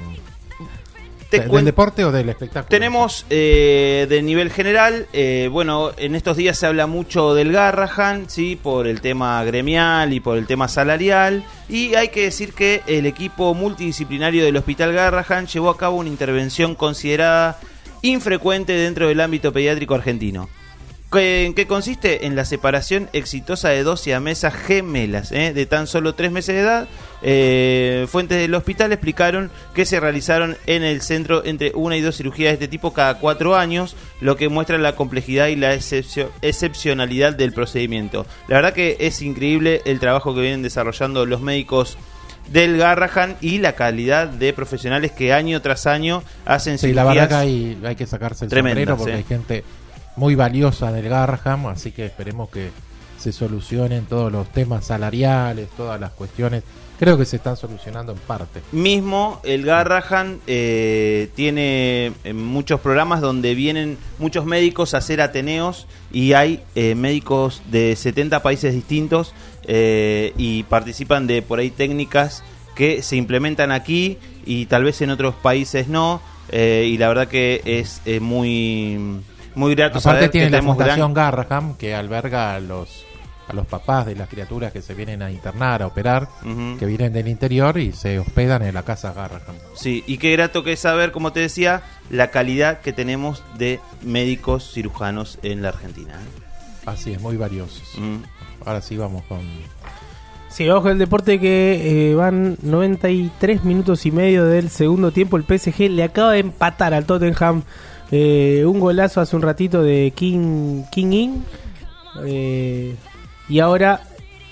Te de- cuen- del deporte o del espectáculo? Tenemos eh, de nivel general, eh, bueno, en estos días se habla mucho del Garrahan, sí, por el tema gremial y por el tema salarial, y hay que decir que el equipo multidisciplinario del Hospital Garrahan llevó a cabo una intervención considerada infrecuente dentro del ámbito pediátrico argentino. ¿Qué- ¿En qué consiste? En la separación exitosa de dos siamesas gemelas, ¿eh? de tan solo tres meses de edad. Eh, fuentes del hospital explicaron que se realizaron en el centro entre una y dos cirugías de este tipo cada cuatro años, lo que muestra la complejidad y la excepcio- excepcionalidad del procedimiento. La verdad que es increíble el trabajo que vienen desarrollando los médicos del Garrahan y la calidad de profesionales que año tras año hacen Sí, la cirugías. verdad que hay, hay que sacarse el tremendas, sombrero porque ¿eh? hay gente muy valiosa del Garraham, así que esperemos que se solucionen todos los temas salariales, todas las cuestiones. Creo que se están solucionando en parte. Mismo el Garrahan eh, tiene eh, muchos programas donde vienen muchos médicos a hacer ateneos y hay eh, médicos de setenta países distintos eh, y participan de por ahí técnicas que se implementan aquí y tal vez en otros países no, eh, y la verdad que es eh, muy muy grato Aparte saber tiene que la tenemos Fundación gran- Garraham que alberga a los a los papás de las criaturas que se vienen a internar, a operar, Ujú. que vienen del interior y se hospedan en la casa Garraham. Sí, y qué grato que es saber, como te decía, la calidad que tenemos de médicos cirujanos en la Argentina. ¿eh? Así es, muy valiosos. Ahora sí vamos con... Sí, vamos con el deporte que eh, van noventa y tres minutos y medio del segundo tiempo. El P S G le acaba de empatar al Tottenham. Eh, un golazo hace un ratito de King King In. Eh, y ahora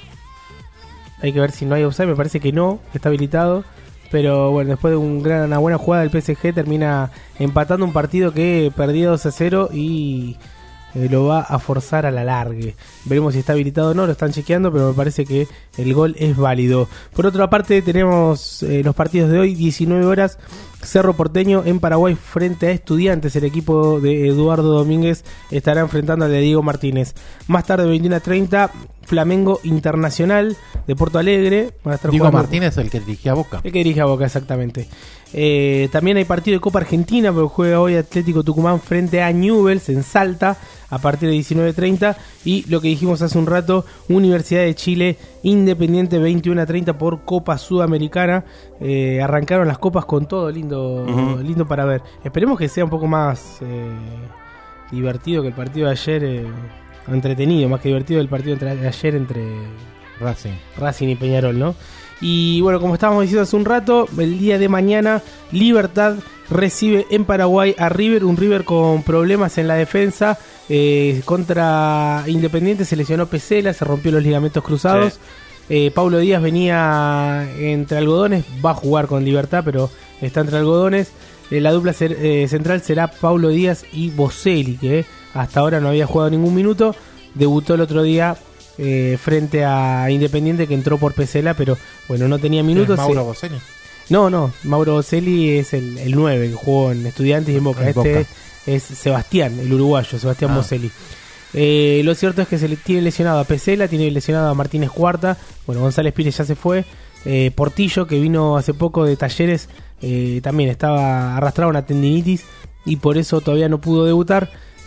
hay que ver si no hay offside. Me parece que no, que está habilitado. Pero bueno, después de un gran, una buena jugada del P S G termina empatando un partido que perdía dos a cero y eh, lo va a forzar a la largue. Veremos si está habilitado o no, lo están chequeando, pero me parece que el gol es válido. Por otra parte tenemos eh, los partidos de hoy, diecinueve horas, Cerro Porteño en Paraguay frente a Estudiantes. El equipo de Eduardo Domínguez estará enfrentando al de Diego Martínez. Más tarde, veintiuno a treinta, Flamengo Internacional de Porto Alegre. Van a estar Diego jugando- Martínez, el que dirigía a Boca. el que dirige a Boca, exactamente. Eh, también hay partido de Copa Argentina, porque juega hoy Atlético Tucumán frente a Newell's en Salta a partir de diecinueve treinta. Y lo que dijimos hace un rato, Universidad de Chile, Independiente veintiuno a treinta por Copa Sudamericana. Eh, arrancaron las copas con todo, lindo, Ujú. lindo para ver. Esperemos que sea un poco más eh, divertido que el partido de ayer, eh, entretenido, más que divertido el partido entre- de ayer entre Racing. Racing y Peñarol, ¿no? Y bueno, como estábamos diciendo hace un rato, el día de mañana Libertad recibe en Paraguay a River, un River con problemas en la defensa. Eh, contra Independiente se lesionó Pesela, se rompió los ligamentos cruzados. Eh, Paulo Díaz venía entre algodones, va a jugar con Libertad, pero está entre algodones. Eh, la dupla cer- eh, central será Paulo Díaz y Boselli, que hasta ahora no había jugado ningún minuto. Debutó el otro día eh, frente a Independiente, que entró por Pesela, pero bueno, no tenía minutos. ¿Es Mauro Se- Boselli? No, no, Mauro Boselli es el, el nueve que jugó en Estudiantes y en Boca. En Este Boca. es Sebastián, el uruguayo, Sebastián Ah. Boselli. Eh, lo cierto es que se le tiene lesionado a Pesela, tiene lesionado a Martínez Cuarta. Bueno, González Pires ya se fue. Eh, Portillo, que vino hace poco de Talleres, eh, también estaba arrastrado a una tendinitis y por eso todavía no pudo debutar.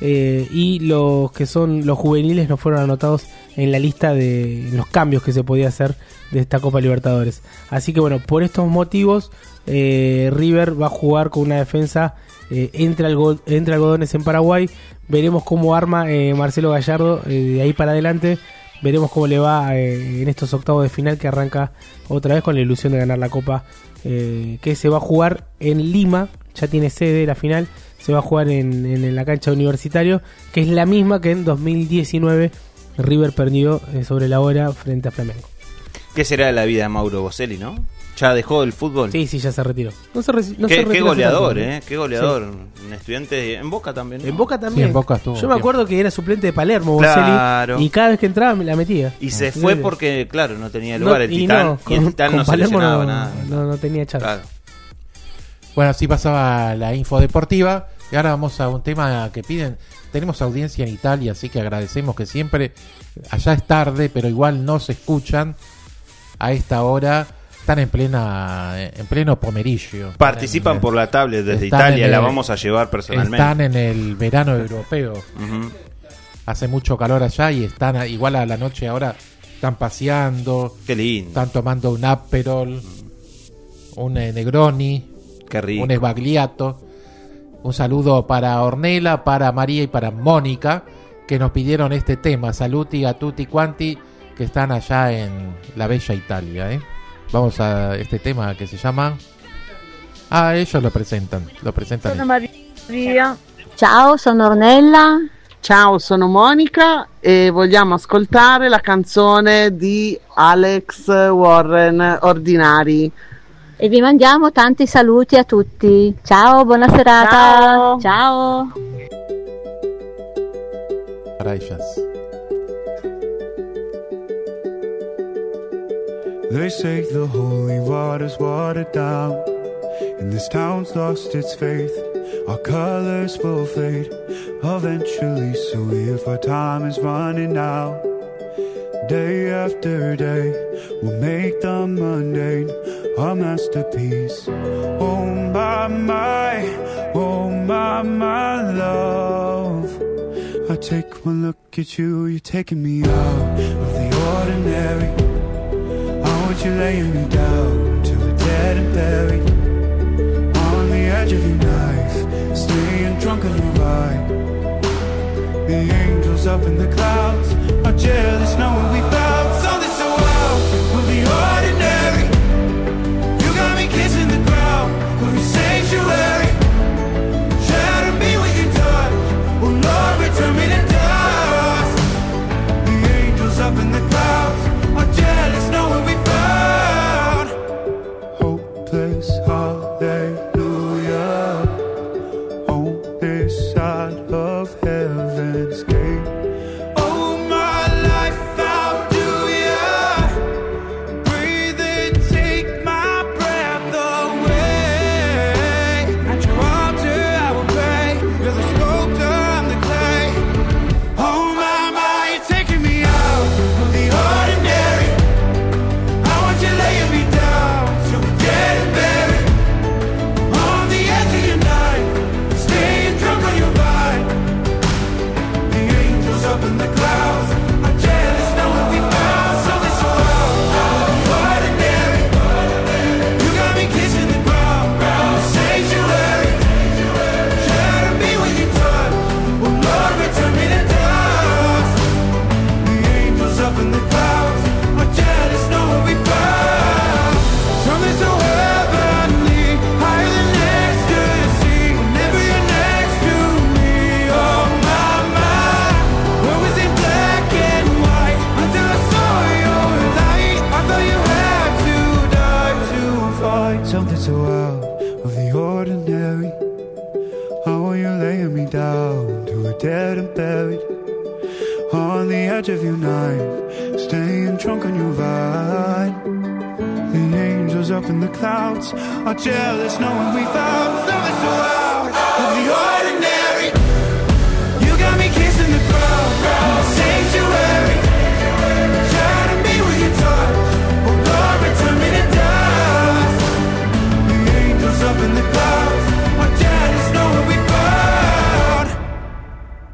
eh, y los que son los juveniles no fueron anotados en la lista de en los cambios que se podía hacer de esta Copa Libertadores. Así que bueno, por estos motivos eh, River va a jugar con una defensa eh, entre, algo, entre algodones en Paraguay. Veremos cómo arma eh, Marcelo Gallardo eh, de ahí para adelante. Veremos cómo le va eh, en estos octavos de final, que arranca otra vez con la ilusión de ganar la Copa, eh, que se va a jugar en Lima. Ya tiene sede la final, se va a jugar en, en, en la cancha Universitario, que es la misma que en dos mil diecinueve River perdió eh, sobre la hora frente a Flamengo. ¿Qué será de la vida de Mauro Boselli, no? ¿Ya dejó el fútbol? Sí, sí, ya se retiró. No se, re- no qué, se retiró qué goleador, hace tanto, ¿eh? Qué goleador. Sí. En Estudiantes, en Boca también, ¿no? En Boca también. Sí, en Boca estuvo Yo me acuerdo que era suplente de Palermo, Claro. Boselli, y cada vez que entraba me la metía. Y se Sí. fue porque, claro, no tenía lugar No, el y Titán. no, y el con- Titán con no Palermo seleccionaba no- nada. no- no tenía chance. Claro. Bueno, así pasaba la info deportiva. Y ahora vamos a un tema que piden. Tenemos audiencia en Italia, así que agradecemos que siempre, allá es tarde, pero igual nos escuchan a esta hora. Están en plena en pleno pomerillo. Participan en, por la tablet desde están Italia, en la el- vamos a llevar personalmente. Están en el verano europeo. Ujú. Hace mucho calor allá y están a- igual a la noche ahora. Están paseando. Qué lindo. Están tomando un Aperol, un eh, Negroni, Qué rico. un Esbagliato. Un saludo para Ornella, para María y para Mónica, que nos pidieron este tema. Saluti a tutti quanti que están allá en la bella Italia, ¿eh? Vamos a este tema que se llama... Ah, ellos lo presentan, lo presentan. Sono Maria. Ciao, sono Ornella. Ciao, sono Monica e vogliamo ascoltare la canzone di Alex Warren, Ordinari. E vi mandiamo tanti saluti a tutti. Ciao, buona serata. Ciao. Ciao. Para ellas. They say the holy water's watered down, and this town's lost its faith. Our colors will fade eventually, so if our time is running out, day after day, we'll make the mundane our masterpiece. Oh my, my, oh my, my love. I take one look at you, you're taking me out of the ordinary. I want you laying me down till we're dead and buried, on the edge of your knife, staying drunk on your ride. The angels up in the clouds are jealous knowing we found something so wild of the ordinary. You got me kissing the ground of your sanctuary. Shatter me with your touch, oh Lord, return me to dust. The angels up in the clouds are jealous knowing we found hopeless hallelujah on this side of heaven's gate. Oh my life, how do ya breathe and take my breath away? At your altar I will pray. You're the sculptor, I'm the clay. Oh my, my, you're taking me out of the ordinary. I want you laying me down till we're dead and buried, on the edge of your knife, staying drunk on your vine. The angels up in the clouds are jealous knowing we found something so out of the ordinary. You got me kissing the ground, the sanctuary. Shatter me with your touch, oh Lord, return me to dust. The angels up in the clouds are jealous knowing we found something so heavenly, higher than ecstasy. Whenever you're next to me, oh my, my. What was in black and white until I saw your light? I thought you had to die to find something so out of the ordinary. How are you laying me down to a dead and buried, on the edge of your knife, staying drunk on your vine. The angels up in the clouds are jealous knowing we found something so out of the ordinary. You got me kissing the ground, the sanctuary. Shatter me with your touch, oh Lord, return me to dust. The angels up in the clouds are jealous knowing we found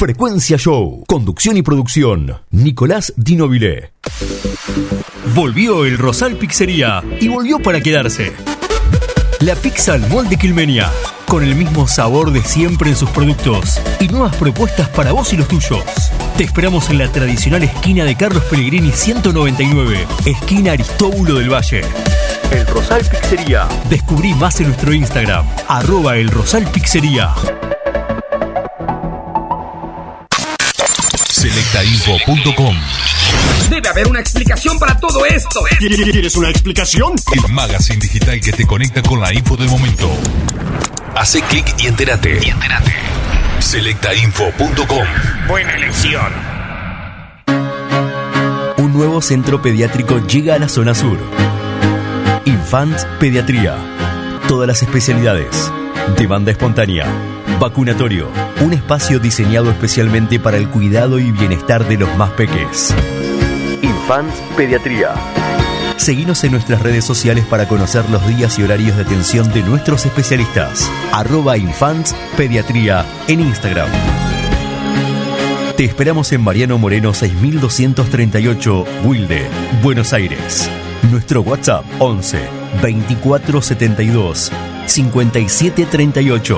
Frecuencia Show. Conducción y producción. Nicolás Dinovile. Volvió el Rosal Pizzería y volvió para quedarse. La pizza al molde quilmenia, con el mismo sabor de siempre en sus productos y nuevas propuestas para vos y los tuyos. Te esperamos en la tradicional esquina de Carlos Pellegrini ciento noventa y nueve, esquina Aristóbulo del Valle. El Rosal Pizzería. Descubrí más en nuestro Instagram, arroba el Rosal Pizzería. selecta info punto com. Debe haber una explicación para todo esto. ¿Quieres una explicación? El magazine digital que te conecta con la info del momento. Hace clic y entérate. Y entérate. selecta info punto com. Buena elección. Un nuevo centro pediátrico llega a la zona sur. Infants Pediatría. Todas las especialidades. Demanda espontánea. Vacunatorio. Un espacio diseñado especialmente para el cuidado y bienestar de los más peques. Infants Pediatría. Seguinos en nuestras redes sociales para conocer los días y horarios de atención de nuestros especialistas. Arroba Infants Pediatría en Instagram. Te esperamos en Mariano Moreno seis mil doscientos treinta y ocho, Wilde, Buenos Aires. Nuestro WhatsApp once veinticuatro setenta y dos cincuenta y siete treinta y ocho.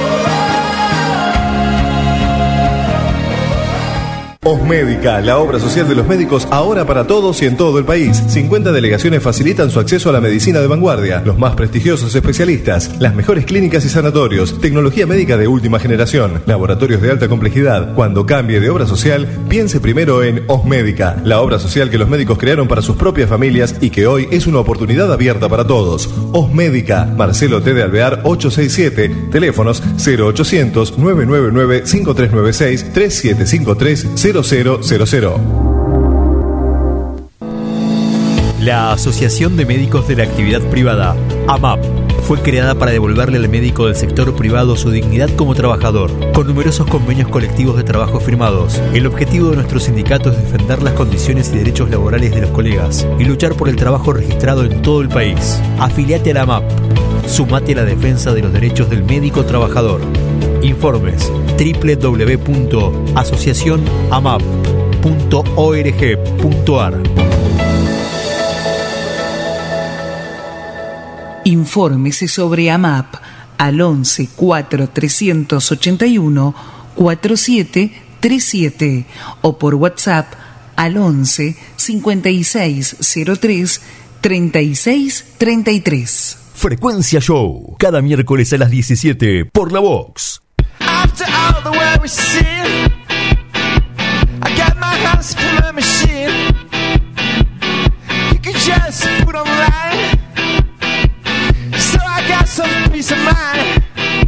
Osmédica, la obra social de los médicos ahora para todos y en todo el país. cincuenta delegaciones facilitan su acceso a la medicina de vanguardia, los más prestigiosos especialistas, las mejores clínicas y sanatorios, tecnología médica de última generación, laboratorios de alta complejidad. Cuando cambie de obra social, piense primero en Osmédica, la obra social que los médicos crearon para sus propias familias y que hoy es una oportunidad abierta para todos. Osmédica, Marcelo T. de Alvear ochocientos sesenta y siete, teléfonos cero ochocientos nueve nueve nueve cinco tres nueve seis tres siete cinco tres cero cero cero cero. La Asociación de Médicos de la Actividad Privada, A M A P, fue creada para devolverle al médico del sector privado su dignidad como trabajador, con numerosos convenios colectivos de trabajo firmados. El objetivo de nuestro sindicato es defender las condiciones y derechos laborales de los colegas y luchar por el trabajo registrado en todo el país. Afiliate a la A M A P. Sumate a la defensa de los derechos del médico trabajador. Informes doble u doble u doble u punto asociación amap punto org punto ar. Infórmese sobre A M A P al once cuatro trescientos ochenta y uno cuarenta y siete treinta y siete o por WhatsApp al once cincuenta y seis cero tres treinta y seis treinta y tres. Frecuencia Show, cada miércoles a las diecisiete por La Vox. After all the way we see, I got my hands full of machine. You can just put online, so I got some peace of mind.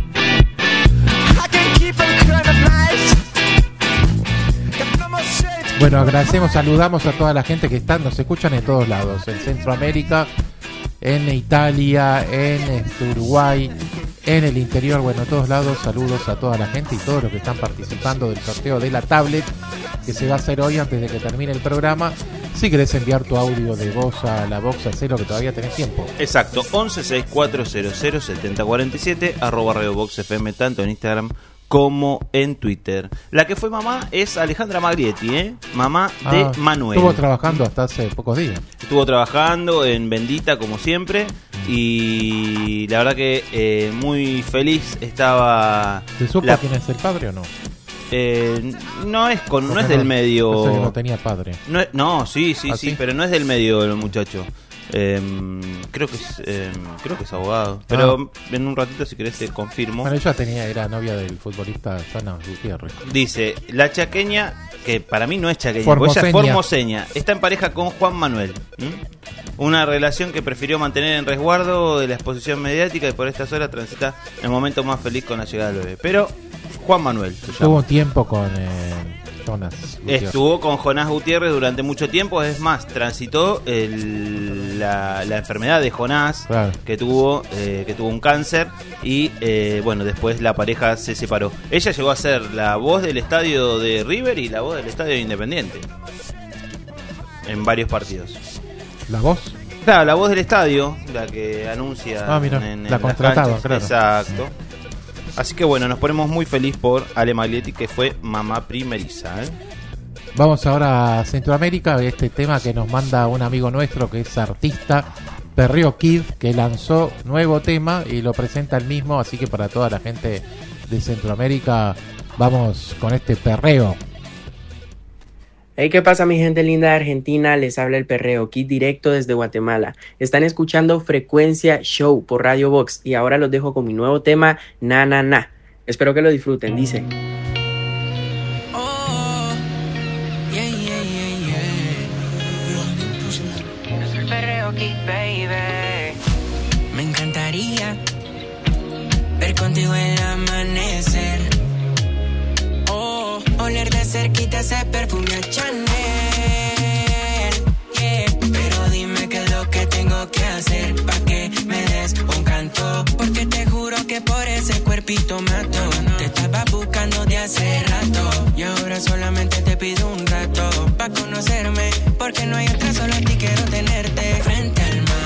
I can keep them clean at night. Got no more shade. Bueno, agradecemos, saludamos a toda la gente que está, nos escuchan en todos lados, en Centroamérica, en Italia, en este, Uruguay, en el interior, bueno, a todos lados. Saludos a toda la gente y todos los que están participando del sorteo de la tablet que se va a hacer hoy antes de que termine el programa. Si querés enviar tu audio de voz a la Vox, hacelo, que todavía tenés tiempo. Exacto, once sesenta y cuatro cero cero setenta cuarenta y siete, arroba Radio Vox F M, tanto en Instagram como en Twitter. La que fue mamá es Alejandra Magrietti, ¿eh? Mamá de Ah, Manuel. Estuvo trabajando hasta hace pocos días. Estuvo trabajando en Bendita como siempre y la verdad que eh, muy feliz estaba. ¿Se supo la... quién es el padre o no? Eh, no es con, no Porque es del medio. pensé que no tenía padre. No, es- no, sí, sí, ¿Ah, sí, sí? pero no es del medio el muchacho. Eh, creo que es, eh, creo que es abogado. Pero en un ratito, si querés, te confirmo. Bueno, ella tenía, era novia del futbolista Sana Gutiérrez. Dice, la chaqueña, que para mí no es chaqueña, porque ella es Formoseña. formoseña, está en pareja con Juan Manuel. ¿m? Una relación que prefirió mantener en resguardo de la exposición mediática y por estas horas transita el momento más feliz con la llegada del bebé. Pero Juan Manuel se llama. Tuvo un tiempo con eh, Jonas Gutiérrez. Estuvo con Jonás Gutiérrez durante mucho tiempo, es más, transitó el- la, la enfermedad de Jonás, Claro. que tuvo eh, que tuvo un cáncer y eh, bueno, después la pareja se separó. Ella llegó a ser la voz del estadio de River y la voz del estadio de Independiente en varios partidos. ¿La voz? Claro, la voz del estadio, la que anuncia Ah, mira, en, en la las contrataba, canchas. claro. Exacto. Así que bueno, nos ponemos muy feliz por Ale Maglietti, que fue mamá primeriza, ¿eh? Vamos ahora a Centroamérica, este tema que nos manda un amigo nuestro que es artista, Perreo Kid, que lanzó nuevo tema y lo presenta él mismo, así que para toda la gente de Centroamérica, vamos con este perreo. Hey, ¿qué pasa mi gente linda de Argentina? Les habla el Perreo Kid directo desde Guatemala. Están escuchando Frecuencia Show por Radio Box y ahora los dejo con mi nuevo tema, Na Na Na. Espero que lo disfruten, dice. Me encantaría ver contigo el amanecer. Oh, oler de cerquita ese perfume a Chanel. Yeah. Pero dime qué es lo que tengo que hacer pa' que me des un canto. Porque te juro que por ese cuerpito mato. Te estaba buscando de hace rato y ahora solamente te pido un rato pa' conocerme. Porque no hay otra, solo a ti quiero tenerte frente al mar.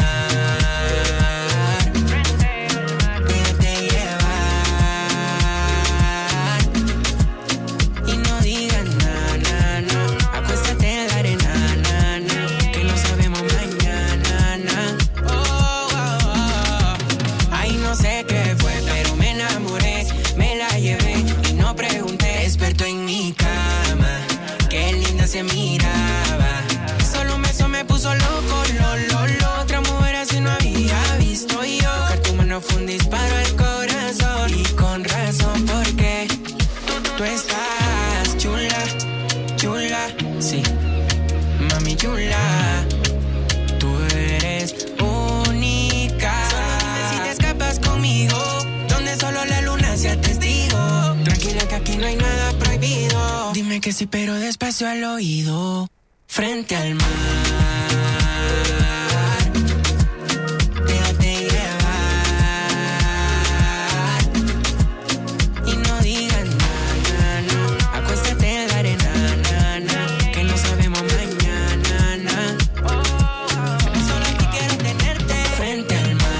Se miraba, solo un beso me puso loco, lo, lo, lo. Otra mujer así no había visto yo. Tocar tu mano fue un disparo al corazón y con razón porque tú, tú estás chula, chula, sí, mami chula. Tú eres única. Solo dime si te escapas conmigo, donde solo la luna sea testigo. Tranquila que aquí no hay nada prohibido. Dime que sí, pero despacio al oído. Frente al mar. Déjate llevar. Y no digas nada, no. Acuéstate en la arena, na, na, que no sabemos mañana, na. Solo aquí quiero tenerte. Frente al mar.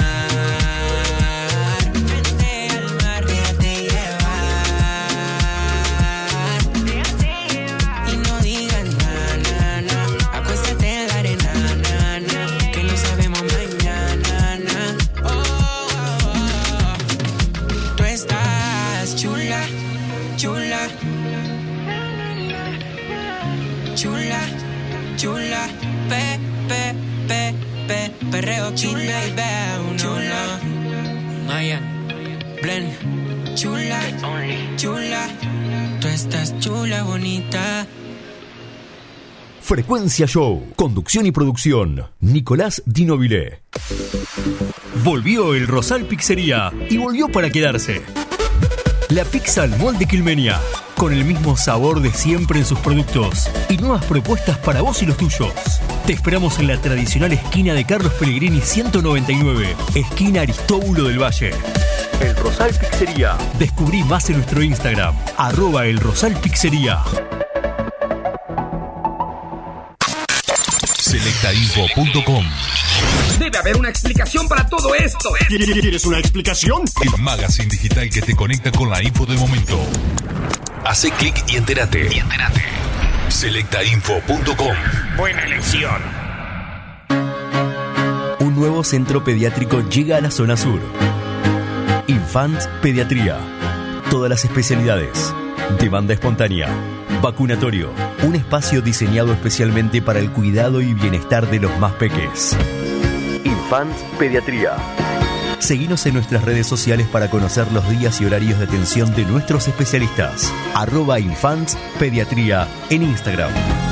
Chula, pe, pe, pe, pe, perreo chula y veo chula. Mayan, Blen, chula, chula, tú estás chula, bonita. Frecuencia Show, conducción y producción, Nicolás Dinovile. Volvió el Rosal Pizzería y volvió para quedarse. La pizza al molde quilmenia, con el mismo sabor de siempre en sus productos y nuevas propuestas para vos y los tuyos. Te esperamos en la tradicional esquina de Carlos Pellegrini ciento noventa y nueve, esquina Aristóbulo del Valle. El Rosal Pizzería. Descubrí más en nuestro Instagram, arroba el Rosal Pizzería. selecta info punto com. Debe haber una explicación para todo esto. ¿Quieres una explicación? El magazine digital que te conecta con la info del momento. Hace clic y entérate. Y entérate. selecta info punto com. Buena elección. Un nuevo centro pediátrico llega a la zona sur. Infants Pediatría. Todas las especialidades. Demanda espontánea. Vacunatorio. Un espacio diseñado especialmente para el cuidado y bienestar de los más peques. Infants Pediatría. Seguinos en nuestras redes sociales para conocer los días y horarios de atención de nuestros especialistas. Arroba Infants Pediatría en Instagram.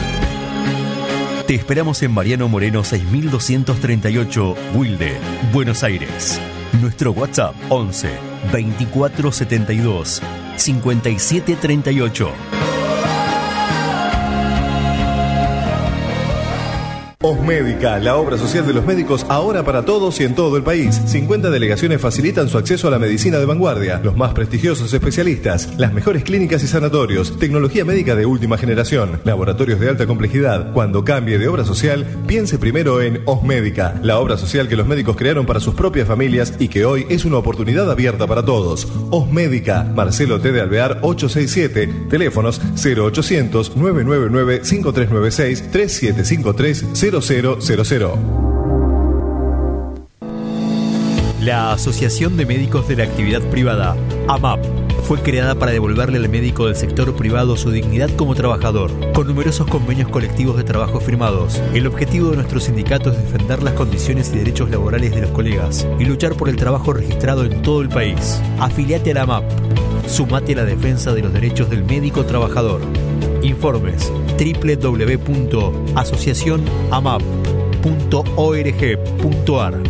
Te esperamos en Mariano Moreno seis mil doscientos treinta y ocho, Wilde, Buenos Aires. Nuestro WhatsApp once, veinticuatro setenta y dos, cincuenta y siete treinta y ocho. Osmédica, la obra social de los médicos ahora para todos y en todo el país. cincuenta delegaciones facilitan su acceso a la medicina de vanguardia, los más prestigiosos especialistas, las mejores clínicas y sanatorios, tecnología médica de última generación, laboratorios de alta complejidad. Cuando cambie de obra social, piense primero en Osmédica, la obra social que los médicos crearon para sus propias familias y que hoy es una oportunidad abierta para todos. Osmédica, Marcelo T. de Alvear ochocientos sesenta y siete, teléfonos cero ochocientos, nueve nueve nueve, cinco tres nueve seis, tres siete cinco tres, cero cero cero cero. La Asociación de Médicos de la Actividad Privada, A M A P, fue creada para devolverle al médico del sector privado su dignidad como trabajador, con numerosos convenios colectivos de trabajo firmados. El objetivo de nuestro sindicato es defender las condiciones y derechos laborales de los colegas y luchar por el trabajo registrado en todo el país. Afiliate a la A M A P. Sumate a la defensa de los derechos del médico trabajador. Informes doble u doble u doble u punto asociación amap punto org punto ar.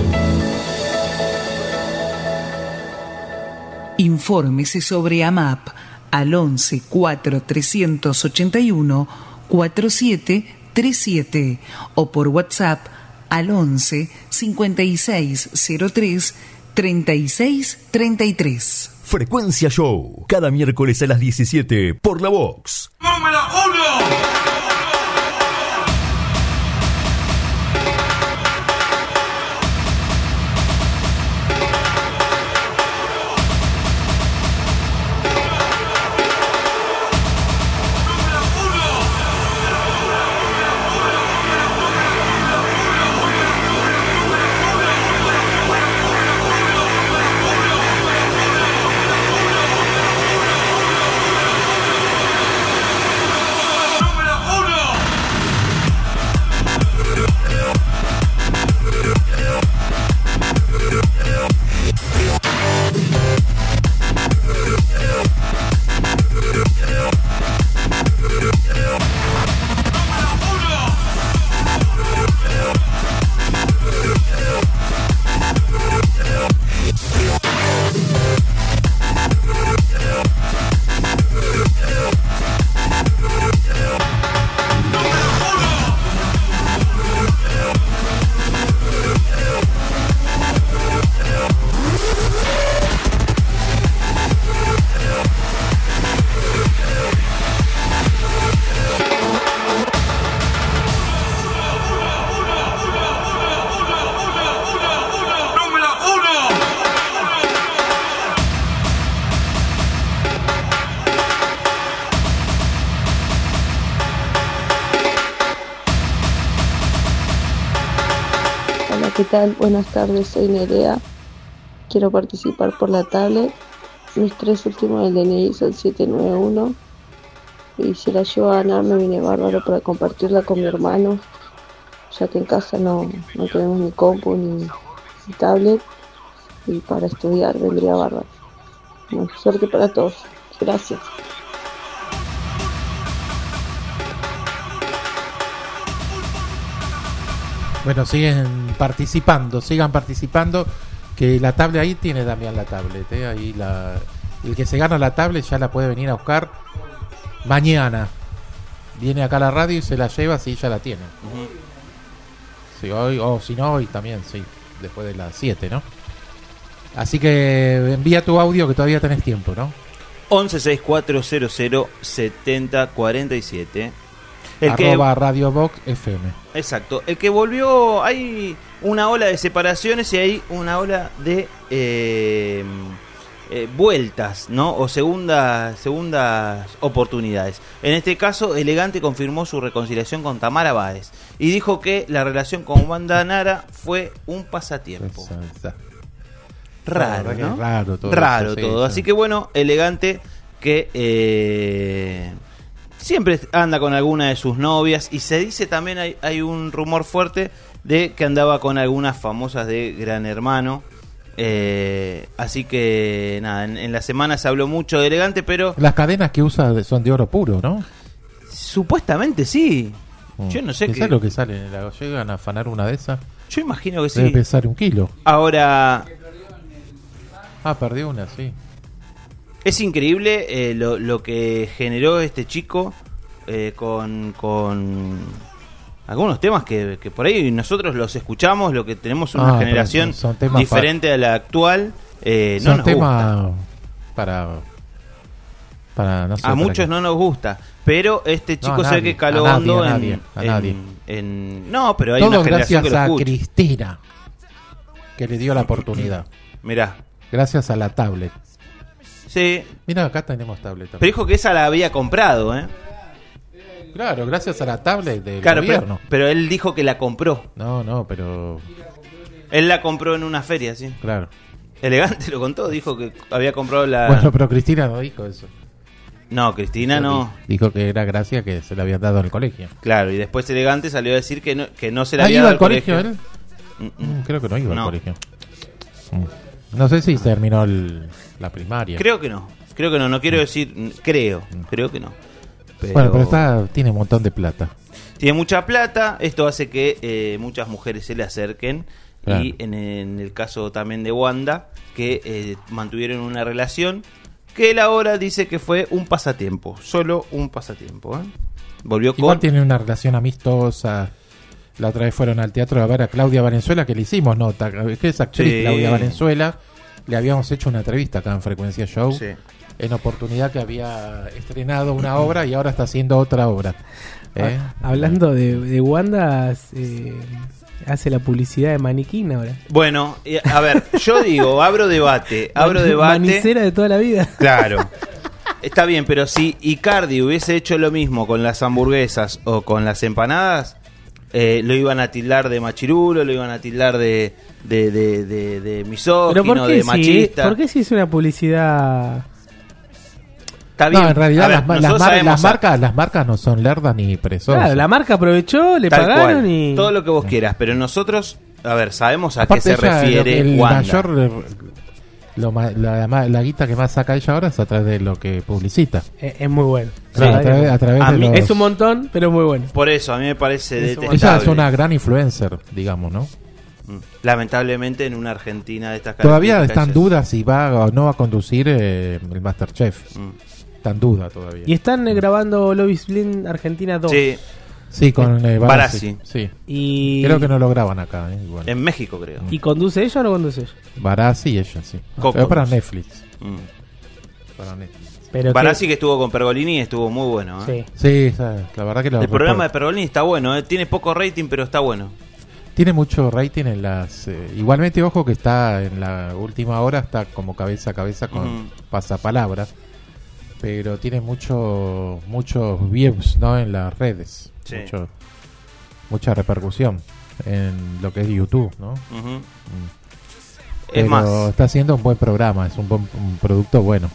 Infórmese sobre A M A P al once cuatro tres ocho uno cuatro siete tres siete o por WhatsApp al once cincuenta y seis cero tres treinta y seis treinta y tres. Frecuencia Show, cada miércoles a las diecisiete por la Vox. ¡Número uno! ¿Qué tal? Buenas tardes, soy Nerea. Quiero participar por la tablet. Mis tres últimos del D N I son siete nueve uno. Y si la llevo a ganar me viene bárbaro para compartirla con mi hermano, ya que en casa no, no tenemos ni compu ni, ni tablet. Y para estudiar vendría bárbaro. Bueno, suerte para todos. Gracias. Bueno, siguen participando, sigan participando, que la tablet ahí tiene Damián la tablet, ¿eh? Ahí la, el que se gana la tablet ya la puede venir a buscar mañana. Viene acá a la radio y se la lleva si ya la tiene. Uh-huh. Sí, hoy, o si no, hoy también, sí, después de las siete, ¿no? Así que envía tu audio que todavía tenés tiempo, ¿no? once sesenta y cuatro cero cero setenta cuarenta y siete. El arroba que... Radio Vox F M. Exacto. El que volvió, hay una ola de separaciones y hay una ola de eh, eh, vueltas, ¿no? O segundas, segundas oportunidades. En este caso, Elegante confirmó su reconciliación con Tamara Báez y dijo que la relación con Wanda Nara fue un pasatiempo. Exacto. Raro, ¿no? Raro todo. Raro eso, todo. Sí, Así que bueno, Elegante que... Eh, siempre anda con alguna de sus novias y se dice también, hay, hay un rumor fuerte de que andaba con algunas famosas de Gran Hermano. Eh, así que nada, en, en la semana se habló mucho de Elegante, pero... Las cadenas que usa son de oro puro, ¿no? Supuestamente sí. Mm. Yo no sé qué... ¿Qué es lo que sale? ¿Llegan a afanar una de esas? Yo imagino que sí. Debe pesar un kilo. Ahora... Ah, perdió una, sí. Es increíble eh, lo, lo que generó este chico eh, con, con algunos temas que, que por ahí nosotros los escuchamos, lo que tenemos una Ah, generación pero son- son temas diferente a la actual, eh, no Son nos temas gusta. para, para no sé, A para muchos qué. no nos gusta, pero este chico No, a se ve nadie, que caló a nadie, hondo a en, nadie, a en- nadie. en- no, pero hay Todo una generación que gracias lo a escucha. Cristina, que le dio la oportunidad. Mirá. Gracias a la tablet. Sí. Mira, acá tenemos tablet también. Pero dijo que esa la había comprado, ¿eh? Claro, gracias a la tablet del Claro, gobierno. pero, pero él dijo que la compró. No, no, pero... Él la compró en una feria, sí. Claro. Elegante lo contó, dijo que había comprado la... Bueno, pero Cristina no dijo eso. No, Cristina no. Dijo que era gracia que se le había dado en el colegio. Claro, y después Elegante salió a decir que no, que no se le ¿Ah, había iba dado al colegio él? Mm, mm. Mm, creo que no iba No. al colegio. Mm. No sé si terminó el- la primaria. Creo que no. Creo que no, no quiero decir... mm, Creo, creo que no. Pero- Bueno, pero está, tiene un montón de plata. Tiene mucha plata, esto hace que eh, muchas mujeres se le acerquen. Claro. Y en, en el caso también de Wanda, que eh, mantuvieron una relación que él ahora dice que fue un pasatiempo, solo un pasatiempo. ¿eh? Volvió Igual con... tiene una relación amistosa. La otra vez fueron al teatro a ver a Claudia Valenzuela, que le hicimos nota. Que es actriz, Sí. Claudia Valenzuela. Le habíamos hecho una entrevista acá en Frecuencia Show. Sí. En oportunidad que había estrenado una obra y ahora está haciendo otra obra. ¿Eh? Ah, hablando de, de Wanda, eh, hace la publicidad de Maniquín ahora. Bueno, eh, a ver, yo digo, abro debate, abro Man- debate. Manicera de toda la vida. Claro. Está bien, pero si Icardi hubiese hecho lo mismo con las hamburguesas o con las empanadas, eh, lo iban a tildar de machirulo, lo iban a tildar de, de, de, de, de misógino, Pero ¿por qué, de si, machista. ¿por qué si es una publicidad? Está bien. No, en realidad A ver, las, ma- las nosotros mar- sabemos las a- marcas, las marcas no son lerdas ni presosas. Claro, la marca aprovechó, le Tal pagaron cual, y... todo lo que vos quieras, pero nosotros, a ver, sabemos a Aparte qué se ella, refiere el Wanda. mayor, eh, lo ma- la, ma- la guita que más saca ella ahora es a través de lo que publicita. Es, es muy bueno. Claro, a través, a través A de mí- los- Es un montón, pero muy bueno. Por eso, a mí me parece ella detestable. es una gran influencer, digamos, ¿no? Mm. Lamentablemente en una Argentina de estas Todavía características está en es- duda si va o no a conducir eh, el Masterchef. Mm. Está en duda todavía. Y están eh, grabando Love is Blind Argentina dos. Sí. Sí, con eh, Barassi. Barassi. Sí. Y... Creo que no lo graban acá. Eh, igual. En México, creo. ¿Y conduce ella o no conduce ella? Barassi y ella, sí. Coco. Pero para Netflix. Mm. Para Netflix. Pero Barassi que estuvo con Pergolini estuvo muy bueno. ¿eh? Sí. Sí, esa- la verdad que lo El programa de Pergolini está bueno, ¿eh? Tiene poco rating, pero está bueno. tiene mucho rating en las... eh, igualmente, ojo que está en la última hora, está como cabeza a cabeza con Ujú. pasapalabra. Pero tiene mucho muchos views, ¿no? En las redes. Sí. Mucho- mucha repercusión en lo que es YouTube, ¿no? Ujú. Mm. Es Pero más, está haciendo un buen programa, es un, buen, un producto bueno.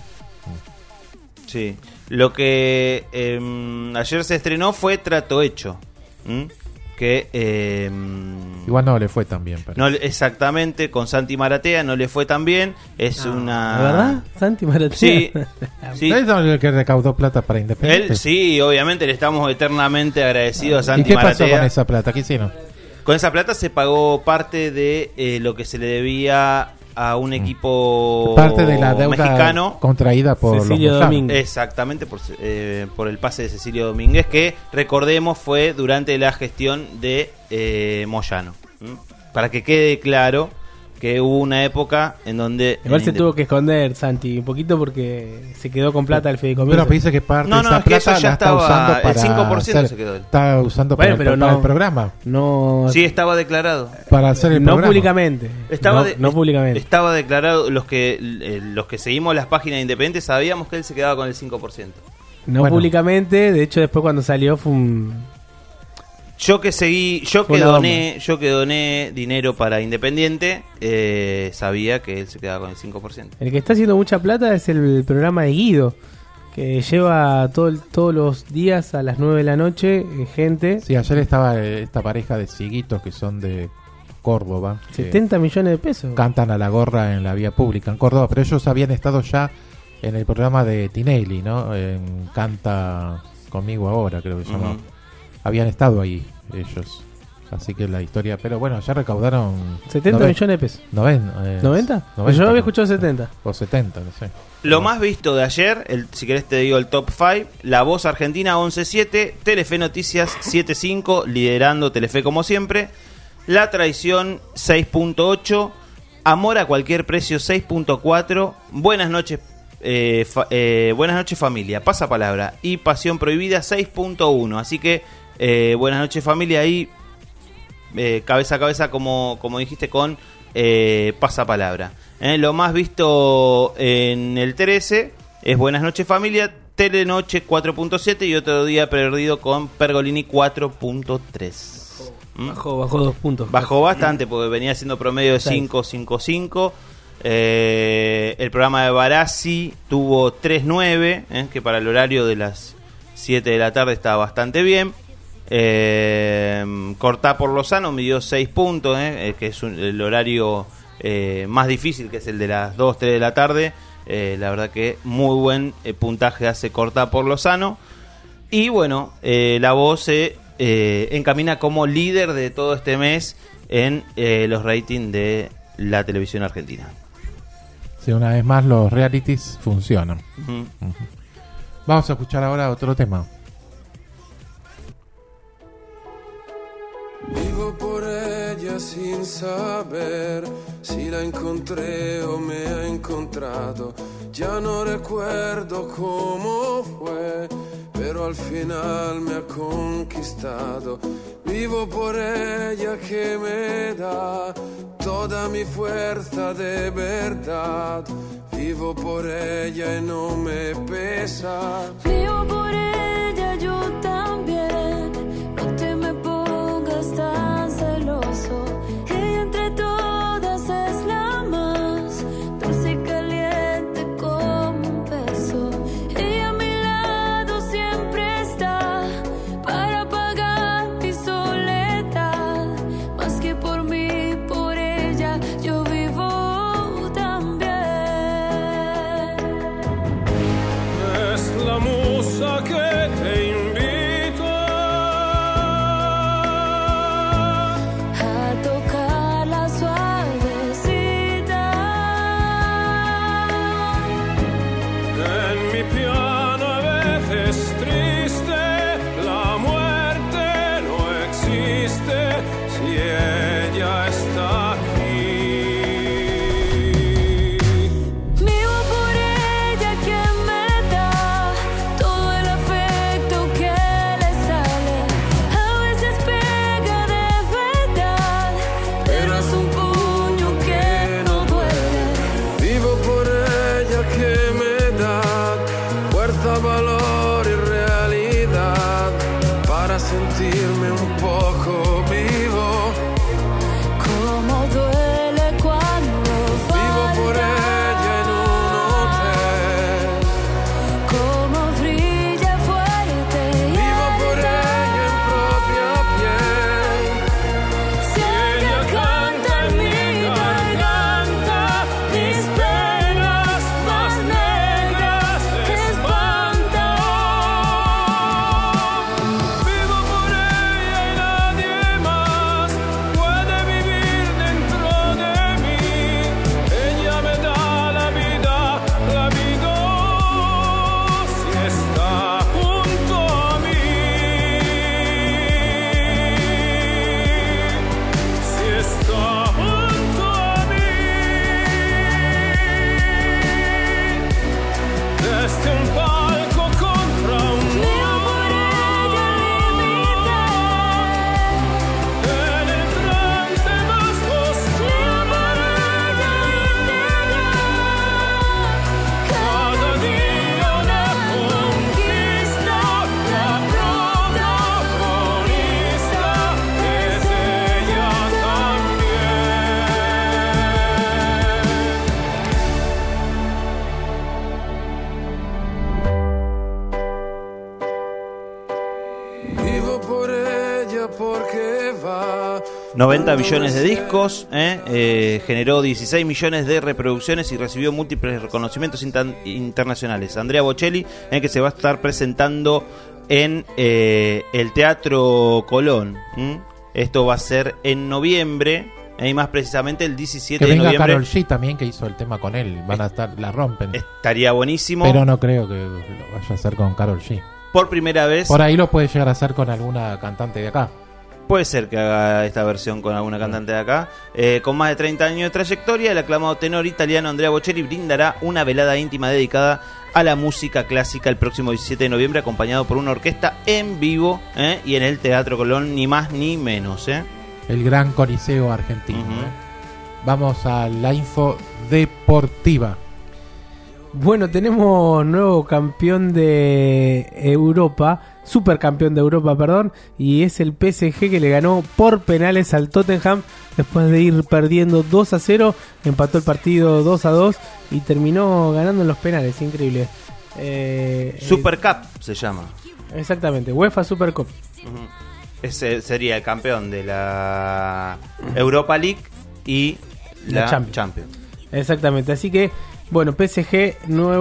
sí. Lo que eh, ayer se estrenó fue Trato Hecho. ¿m? Que eh, Igual no le fue tan bien. Pero... no, exactamente, con Santi Maratea no le fue tan bien. Es una... ¿De verdad? Santi Maratea. Sí. sí. ¿Es el que recaudó plata para Independiente? Él, sí, obviamente le estamos eternamente agradecidos a ¿Y Santi qué pasó Maratea. con esa plata? ¿Qué hicieron? Con esa plata se pagó parte de eh, lo que se le debía a un equipo Parte de la deuda mexicano contraída por Cecilio los Domínguez. Exactamente, por, eh, por el pase de Cecilio Domínguez, que recordemos fue durante la gestión de eh, Moyano. ¿m? Para que quede claro que hubo una época en donde... Igual en se Inde- tuvo que esconder Santi un poquito porque se quedó con plata el fideicomiso. Pero dice que parte No, de no, esa es que eso plata ya la está estaba- usando el para cinco por ciento hacer- se quedó él. está usando Bueno, para, el, pero para no- el programa, No, Sí, estaba declarado. para hacer el no programa. públicamente. Estaba no, de- no públicamente. Estaba declarado, los que eh, los que seguimos las páginas independientes sabíamos que él se quedaba con el cinco por ciento. No Bueno. públicamente. De hecho, después cuando salió fue un... Yo que seguí, yo Fue que una doné, yo que doné dinero para Independiente, eh, sabía que él se quedaba con el cinco por ciento. El que está haciendo mucha plata es el programa de Guido, que lleva todo el- todos los días a las nueve de la noche eh, gente. Sí, ayer estaba eh, esta pareja de cieguitos que son de Córdoba. que setenta millones de pesos. Cantan a la gorra en la vía pública en Córdoba, pero ellos habían estado ya en el programa de Tinelli, ¿no? En Canta Conmigo Ahora, creo que se llamaba. Ujú. Habían estado ahí ellos. Así que la historia, pero bueno, ya recaudaron setenta millones de pesos. noventa, eh, ¿noventa? noventa, Yo había escuchado setenta. O setenta, no sé. Lo más visto de ayer, el, si querés te digo el top cinco, La Voz Argentina once siete, Telefe Noticias siete cinco, liderando Telefe como siempre, La Traición seis punto ocho, Amor a Cualquier Precio seis punto cuatro, Buenas noches eh, fa, eh, Buenas noches Familia, Pasapalabra y Pasión Prohibida seis punto uno. Así que eh, Buenas noches Familia ahí eh, cabeza a cabeza como, como dijiste con eh, Pasapalabra. Eh, lo más visto en el trece es Buenas noches Familia, Telenoche cuatro punto siete y Otro Día Perdido con Pergolini cuatro punto tres. ¿Mm? Bajó, bajó dos puntos. Bajó bastante porque venía siendo promedio de cinco, cinco, cinco. Eh, el programa de Barassi tuvo tres nueve, eh, que para el horario de las siete de la tarde está bastante bien. Eh, Cortá por Lozano midió seis puntos, eh, que es un, el horario eh, más difícil, que es el de las dos, tres de la tarde. Eh, la verdad que muy buen eh, puntaje hace Cortá por Lozano. Y bueno, eh, La Voz se eh, encamina como líder de todo este mes en eh, los ratings de la televisión argentina. Sí, una vez más los realities funcionan. Uh-huh. Uh-huh. Vamos a escuchar ahora otro tema. Vivo por ella sin saber si la encontré o me ha encontrado. Ya no recuerdo cómo fue, pero al final me ha conquistado. Vivo por ella que me da toda mi fuerza de verdad. Vivo por ella y no me pesa. Vivo por ella yo también. No te me pongas tan celoso. Ella entre todas es la más dulce y caliente como un beso. Ella a mi lado siempre está para apagar mi soledad. Más que por mí, por ella yo vivo también. Es la musa que te invito a tocar la suavecita. en mi piano a veces triste. La muerte no existe si ella está aquí. Vivo por ella que me da todo el afecto que le sale. A veces pega de verdad, pero es un puño que no duele. Vivo por ella que me da fuerza, valor y realidad para sentirme un poco vivo. Cómo duele cuando Vivo por falta. ella en un hotel. Cómo brilla fuerte y Vivo por alta. ella en propia piel. Si ella canta en mi garganta, mis penas más negras espantan. Vivo por ella y nadie más puede vivir dentro de mí. Ella me da la vida, la vida si está junto a mí. Si está junto a mí. Desde un palco contra un Vivo por ella al límite. en el trance más oscuro. Vivo por ella integral. Cada día una conquista, la protagonista es ella también. Vivo por ella porque va. noventa millones de discos, ¿eh? Eh, generó dieciséis millones de reproducciones y recibió múltiples reconocimientos intan- internacionales. Andrea Bocelli, ¿eh? que se va a estar presentando en eh, el Teatro Colón, ¿m? Esto va a ser en noviembre, y más precisamente el diecisiete que de venga noviembre. Karol G también, que hizo el tema con él. Van a estar, la rompen. Estaría buenísimo. Pero no creo que lo vaya a hacer con Karol G. Por primera vez. Por ahí lo puede llegar a hacer con alguna cantante de acá. Puede ser que haga esta versión con alguna cantante de acá. Eh, con más de treinta años de trayectoria, el aclamado tenor italiano Andrea Bocelli brindará una velada íntima dedicada a la música clásica el próximo diecisiete de noviembre, acompañado por una orquesta en vivo, ¿eh? Y en el Teatro Colón, ni más ni menos, ¿eh? El gran coliseo argentino. Uh-huh. ¿eh? Vamos a la info deportiva. Bueno, tenemos nuevo campeón de Europa, supercampeón de Europa, perdón, y es el P S G, que le ganó por penales al Tottenham después de ir perdiendo dos a cero, empató el partido dos a dos y terminó ganando en los penales, increíble. Eh, Super Cup se llama. Exactamente, UEFA Super Cup. Uh-huh. Ese sería el campeón de la Europa League y la, la Champions. Champions. Exactamente, así que bueno, P S G,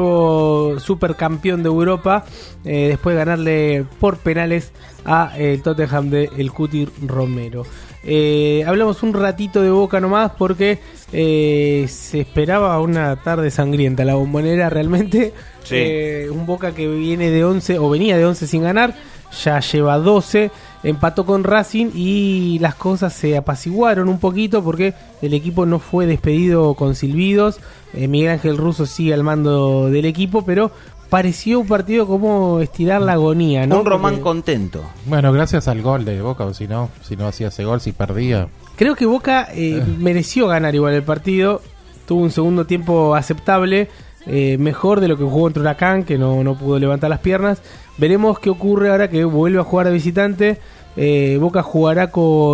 nuevo supercampeón de Europa, eh, después de ganarle por penales a el Tottenham de el Cuti Romero. Eh, hablamos un ratito de Boca nomás porque eh, se esperaba una tarde sangrienta la Bombonera realmente. Sí. Eh, un Boca que viene de once o venía de once sin ganar, ya lleva doce, empató con Racing y las cosas se apaciguaron un poquito porque el equipo no fue despedido con silbidos. eh, Miguel Ángel Russo sigue al mando del equipo, pero pareció un partido como estirar la agonía, ¿no? Un Román porque... contento. Bueno, gracias al gol de Boca, o si no, si no hacía ese gol, si perdía. Creo que Boca eh, mereció ganar igual el partido, tuvo un segundo tiempo aceptable, eh, mejor de lo que jugó contra Huracán, que no, no pudo levantar las piernas. Veremos qué ocurre ahora que vuelve a jugar de visitante. eh, Boca jugará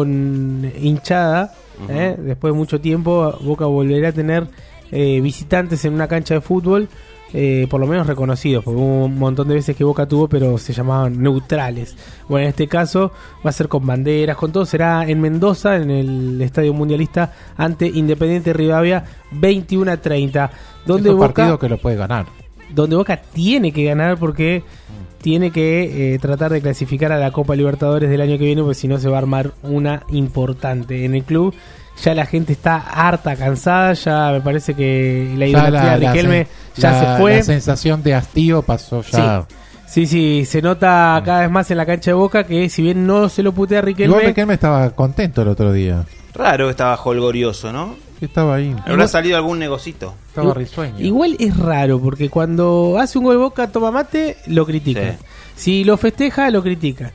con hinchada, uh-huh. eh, después de mucho tiempo Boca volverá a tener eh, visitantes en una cancha de fútbol, eh, por lo menos reconocidos, porque hubo un montón de veces que Boca tuvo, pero se llamaban neutrales. Bueno, en este caso va a ser con banderas, con todo. Será en Mendoza, en el Estadio Mundialista, ante Independiente Rivadavia, veintiuno a treinta. Donde es un Boca, partido que lo puede ganar. Donde Boca tiene que ganar porque tiene que eh, tratar de clasificar a la Copa Libertadores del año que viene, porque si no se va a armar una importante en el club. Ya la gente está harta, cansada, ya me parece que la idolatría de Riquelme ya la, se fue. La sensación de hastío pasó ya. Sí, sí, sí, se nota cada vez más en la cancha de Boca que si bien no se lo putea a Riquelme... Igual Riquelme estaba contento el otro día. Raro, estaba holgorioso, ¿no? Estaba ahí. Habrá igual, salido algún negocito. Estaba risueño. Igual es raro, porque cuando hace un gol Boca, toma mate, lo critica. Sí. Si lo festeja, lo critica.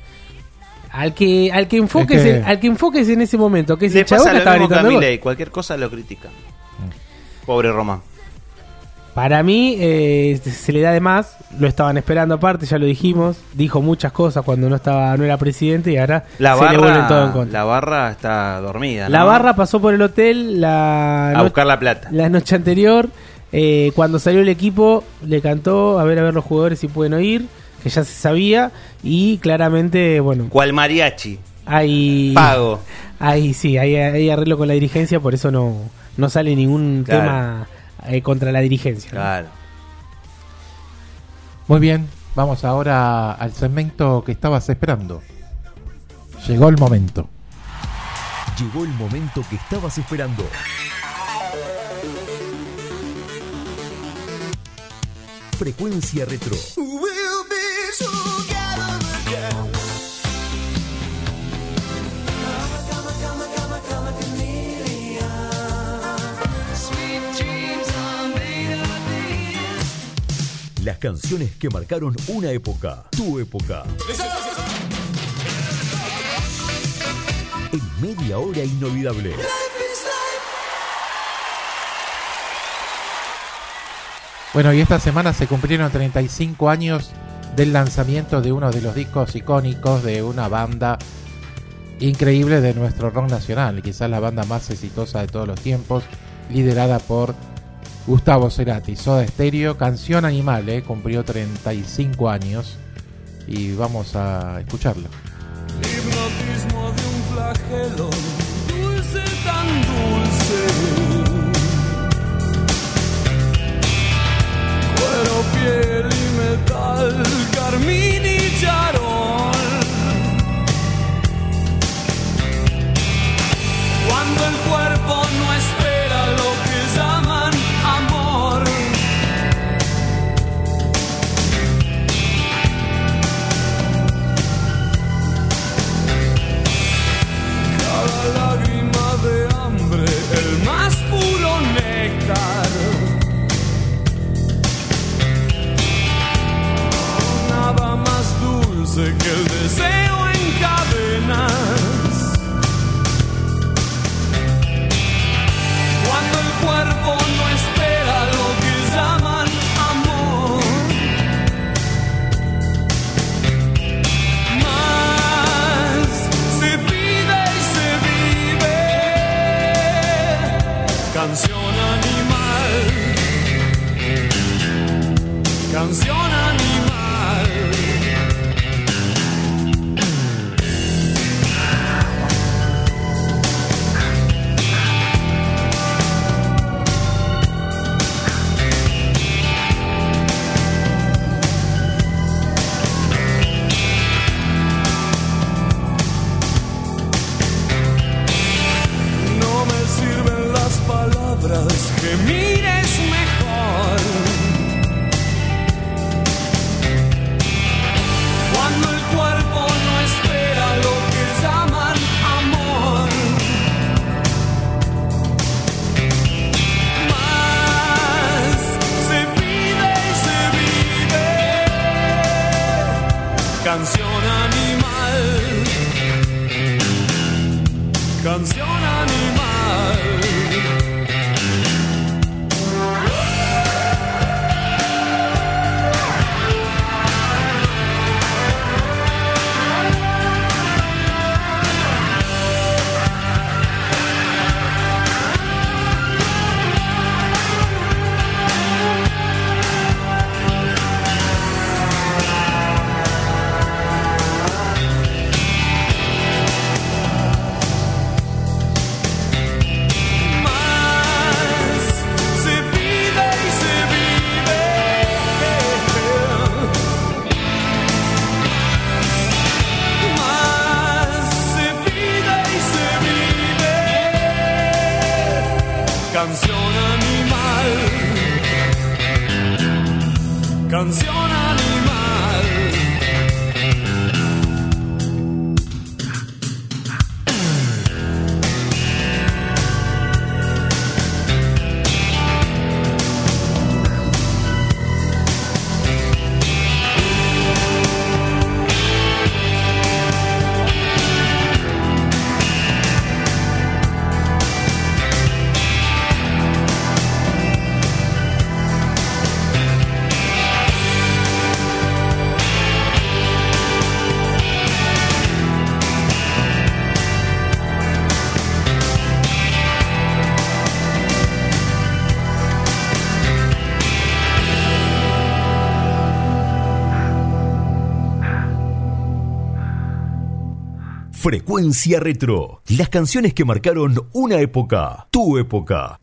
Al que al que enfoques es que... En, al que enfoques en ese momento, que es le el Boca, pasa lo mismo que a Milei, cualquier cosa lo critica. Mm. Pobre Román. Para mí eh, se le da de más, lo estaban esperando aparte, ya lo dijimos, dijo muchas cosas cuando no estaba no era presidente y ahora la se barra, le vuelven todo en contra. La barra está dormida, ¿no? La barra pasó por el hotel la a no... buscar la plata. La noche anterior, eh, cuando salió el equipo, le cantó a ver a ver los jugadores si pueden oír, que ya se sabía, y claramente, bueno... Cual mariachi. Hay... Pago. Hay, sí, hay, hay arreglo con la dirigencia, por eso no, no sale ningún claro. tema eh, contra la dirigencia. Claro. ¿no? Muy bien, vamos ahora al segmento que estabas esperando. Llegó el momento. Llegó el momento que estabas esperando. Frecuencia Retro. Las canciones que marcaron una época, tu época. En media hora inolvidable. Bueno, y esta semana se cumplieron treinta y cinco años del lanzamiento de uno de los discos icónicos de una banda increíble de nuestro rock nacional, quizás la banda más exitosa de todos los tiempos, liderada por Gustavo Cerati. Soda Stereo, Canción Animal, eh, cumplió treinta y cinco años y vamos a escucharlo. Hipnotismo de un flagelo, dulce tan dulce. Cuero, piel y metal, carmín y charol. Canción animal, canción animal. No me sirven las palabras, que mires mejor. Cuando el cuerpo no espera lo que llaman amor. Más se pide y se vive. Canción animal, canción animal. Más se pide y se vive. Más se pide y se vive. Canción animal, canción animal. Frecuencia Retro. Las canciones que marcaron una época. Tu época.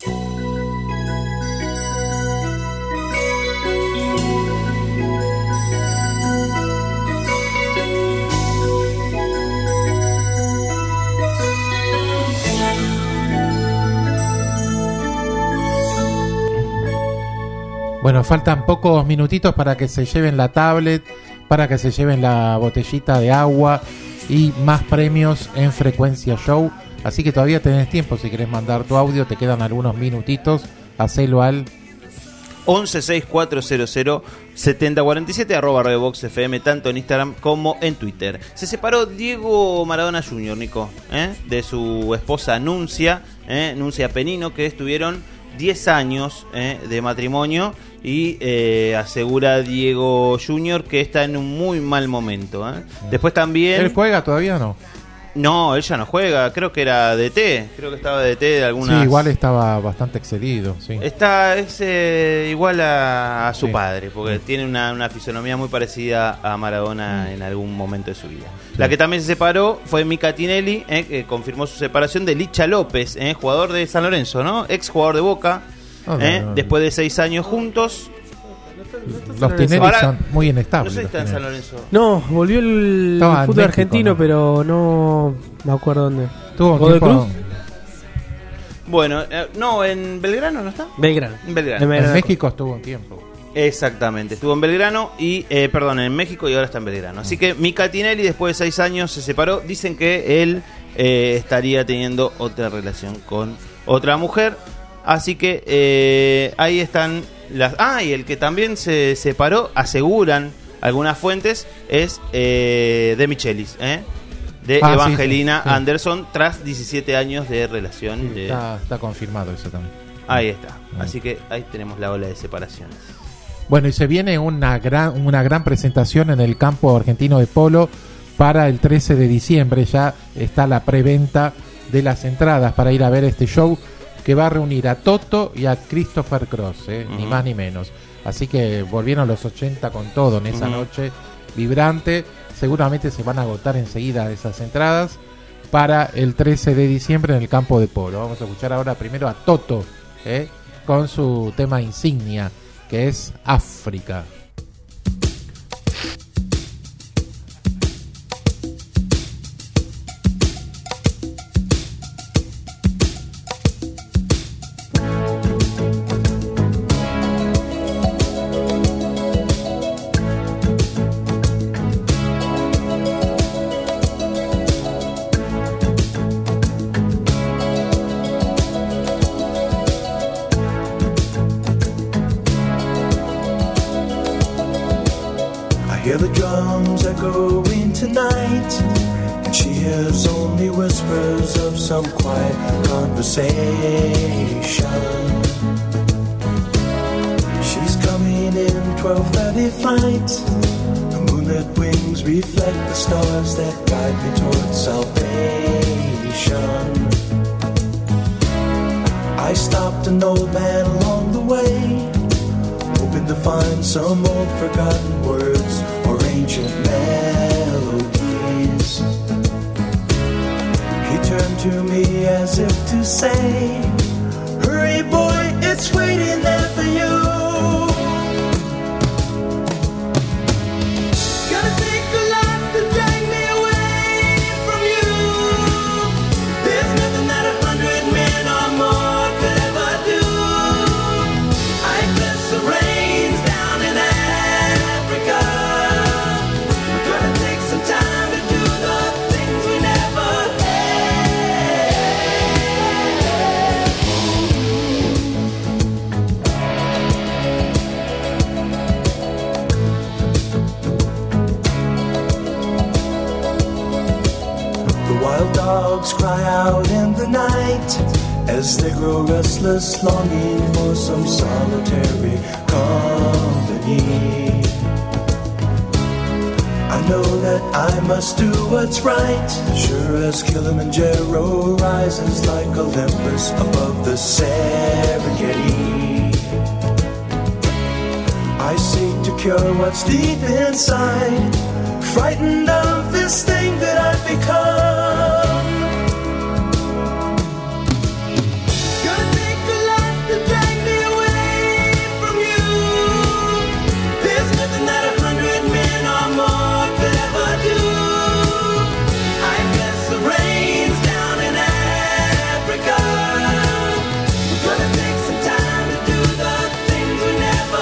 Bueno, faltan pocos minutitos para que se lleven la tablet, para que se lleven la botellita de agua y más premios en Frecuencia Show. Así que todavía tenés tiempo si querés mandar tu audio, te quedan algunos minutitos. Hacelo al once sesenta y cuatro cero cero setenta cuarenta y siete, arroba Radio Box F M, tanto en Instagram como en Twitter. Se separó Diego Maradona junior, Nico, ¿eh? de su esposa Nuncia, ¿eh? Nuncia Penino, que estuvieron diez años ¿eh? de matrimonio. Y eh, asegura Diego junior que está en un muy mal momento. ¿eh? Después también... ¿Él juega todavía o no? No, él ya no juega. Creo que era D T. Creo que estaba D T de alguna... Sí, igual estaba bastante excedido. Sí. Está es, eh, igual a, a su Sí. padre, porque sí. tiene una, una fisonomía muy parecida a Maradona en algún momento de su vida. Sí. La que también se separó fue Mica Tinelli, eh, que confirmó su separación de Licha López, eh, jugador de San Lorenzo, ¿no? Ex jugador de Boca. Oh, eh, no, no. Después de seis años juntos. Los Tinelli Ahora, son muy inestables. No sé si está en los San Tinelli. Lorenzo. No, volvió el Estaba en fútbol México, argentino, ¿no? pero no me acuerdo dónde. Tuvo un ¿Godoy tiempo- Cruz? Bueno, eh, no, en Belgrano no está. Belgrano. En Belgrano. En Belgrano. En México estuvo un tiempo. Exactamente, estuvo en Belgrano y, eh, perdón, en México y ahora está en Belgrano. Así que Mica Tinelli después de seis años se separó. Dicen que él eh, estaría teniendo otra relación con otra mujer. Así que eh, ahí están las... Ah, y el que también se separó, aseguran algunas fuentes, es eh, de Michelis, ¿eh? de Ah, sí, Evangelina sí, sí. Anderson, tras diecisiete años de relación. de- Está, está confirmado eso también. Ahí está. Así que ahí tenemos la ola de separaciones. Bueno, y se viene una gran, una gran presentación en el campo argentino de polo para el trece de diciembre. Ya está la preventa de las entradas para ir a ver este show que va a reunir a Toto y a Christopher Cross, ¿eh? uh-huh. ni más ni menos. Así que volvieron los ochenta con todo en esa uh-huh. noche vibrante. Seguramente se van a agotar enseguida esas entradas para el trece de diciembre en el campo de polo. Vamos a escuchar ahora primero a Toto, ¿eh? con su tema insignia, que es África. Hear the drums echoing tonight, and she hears only whispers of some quiet conversation. She's coming in twelve thirty flight. The moonlit wings reflect the stars that guide me towards salvation. I stopped an old man along the way, hoping to find some old forgotten words or ancient melodies. He turned to me as if to say, hurry boy, it's waiting there for you. It's gonna take a lot to drag me away from you. There's nothing that a hundred men or more could ever do. I bless the rains down in Africa. We're gonna take some time to do the things we never The wild dogs cry out in the night as they grow restless, longing for some solitary company. I know that I must do what's right, sure as Kilimanjaro rises like Olympus above the Serengeti. I seek to cure what's deep inside, frightened of this thing that I've become. It's gonna take a lot to drag me away from you. There's nothing that a hundred men or more could ever do. I bless the rains down in Africa. We're gonna take some time to do the things we never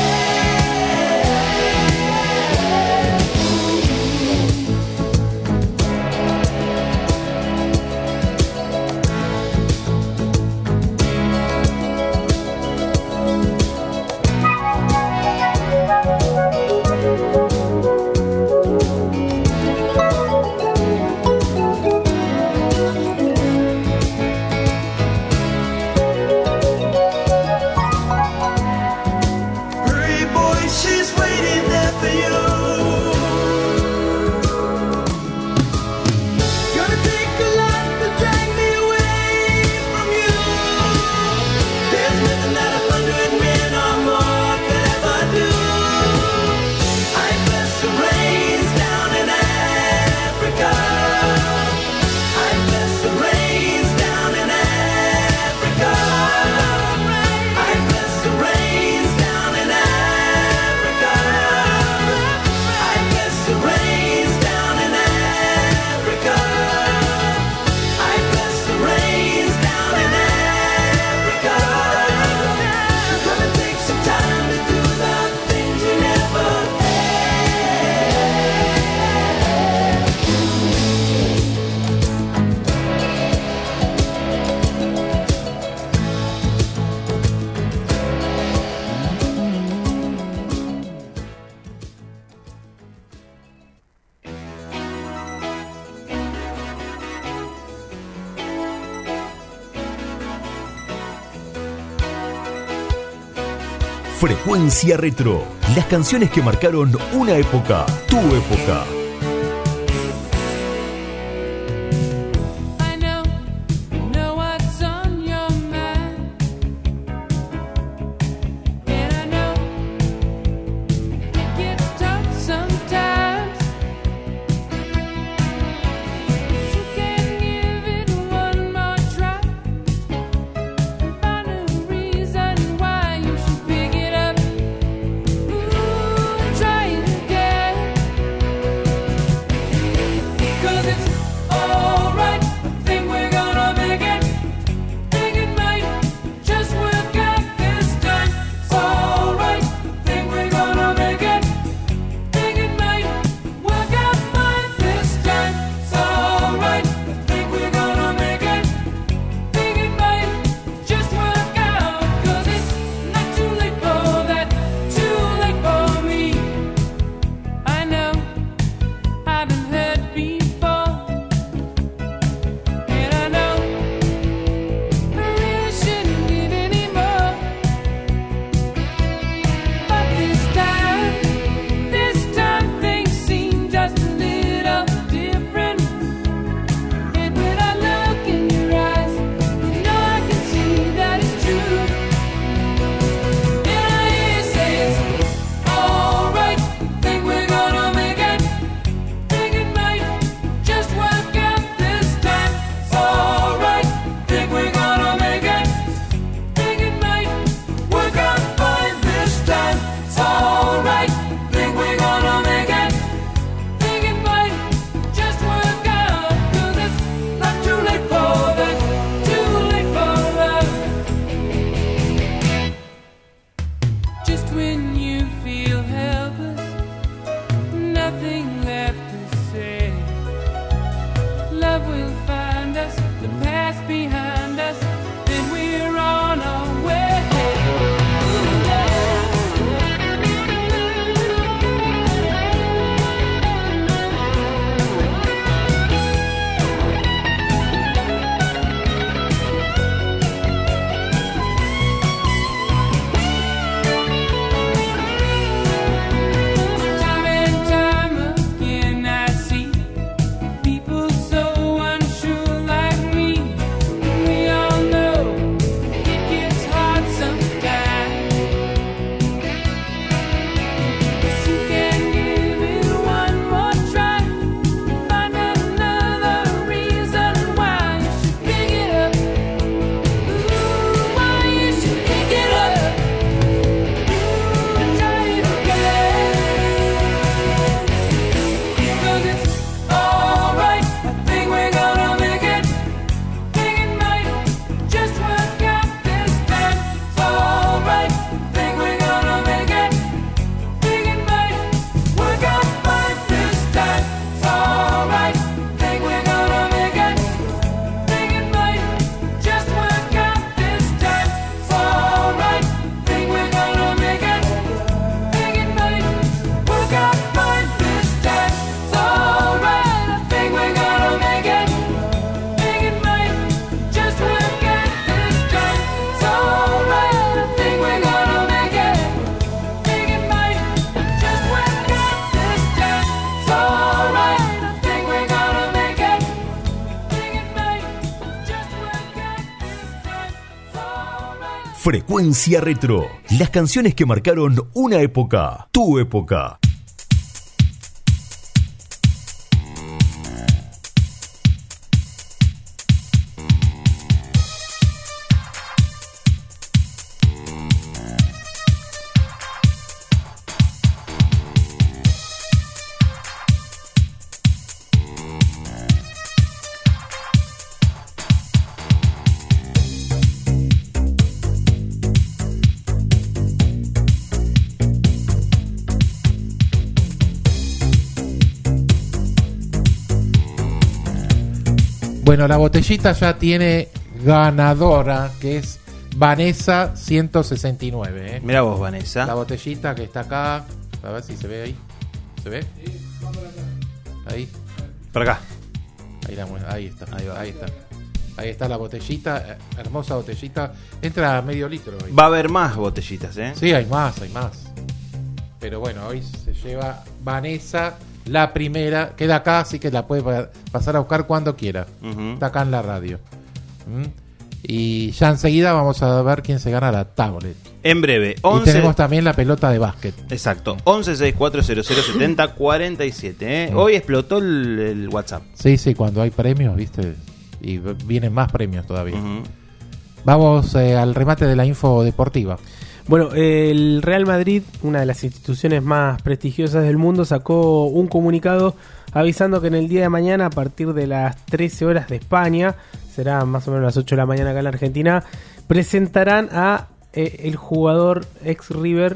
Hurry, boy, she's waiting there for you. It's gonna take a lot to drag me away from you. There's nothing that a hundred men or more could ever do. I bless the rains down in Africa. I bless the rains down in Africa. I bless the rains down in Africa. I bless the rains down in Africa. I bless the rains down in Africa. We're gonna take some time to do the things we never Frecuencia Retro. Las canciones que marcaron una época, tu época. I know, know what's on your mind. Frecuencia Retro. Las canciones que marcaron una época. Tu época. Bueno, la botellita ya tiene ganadora, que es Vanessa ciento sesenta y nueve. ¿eh? Mirá vos, Vanessa. La botellita que está acá. A ver si se ve ahí. ¿Se ve? Ahí. Por acá. Ahí, la, ahí está. Ahí va. Ahí está. Ahí está la botellita. Hermosa botellita. Entra a medio litro. Hoy. Va a haber más botellitas, ¿eh? Sí, hay más, hay más. Pero bueno, hoy se lleva Vanessa. La primera, queda acá, así que la puede pasar a buscar cuando quiera. Uh-huh. Está acá en la radio. ¿Mm? Y ya enseguida vamos a ver quién se gana la tablet. En breve. once... Y tenemos también la pelota de básquet. Exacto. once sesenta y cuatro cero cero setenta cuarenta y siete. ¿eh? Mm. Hoy explotó el, el WhatsApp. Sí, sí, cuando hay premios, ¿viste? Y vienen más premios todavía. Uh-huh. Vamos eh, al remate de la info deportiva. Bueno, el Real Madrid, una de las instituciones más prestigiosas del mundo, sacó un comunicado avisando que en el día de mañana, a partir de las trece horas de España, será más o menos las ocho de la mañana acá en la Argentina, presentarán a eh, el jugador ex River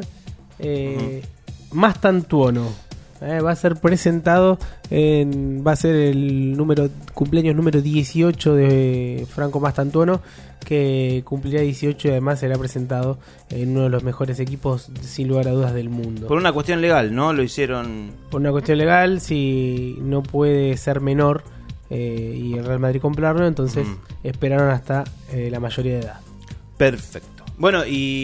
eh, uh-huh. Mastantuono. Eh, va a ser presentado, en, va a ser el número cumpleaños número dieciocho de Franco Mastantuono, que cumplirá dieciocho y además será presentado en uno de los mejores equipos sin lugar a dudas del mundo. Por una cuestión legal, ¿no? Lo hicieron... Por una cuestión legal, si no puede ser menor eh, y el Real Madrid comprarlo, entonces mm. esperaron hasta eh, la mayoría de edad. Perfecto. Bueno,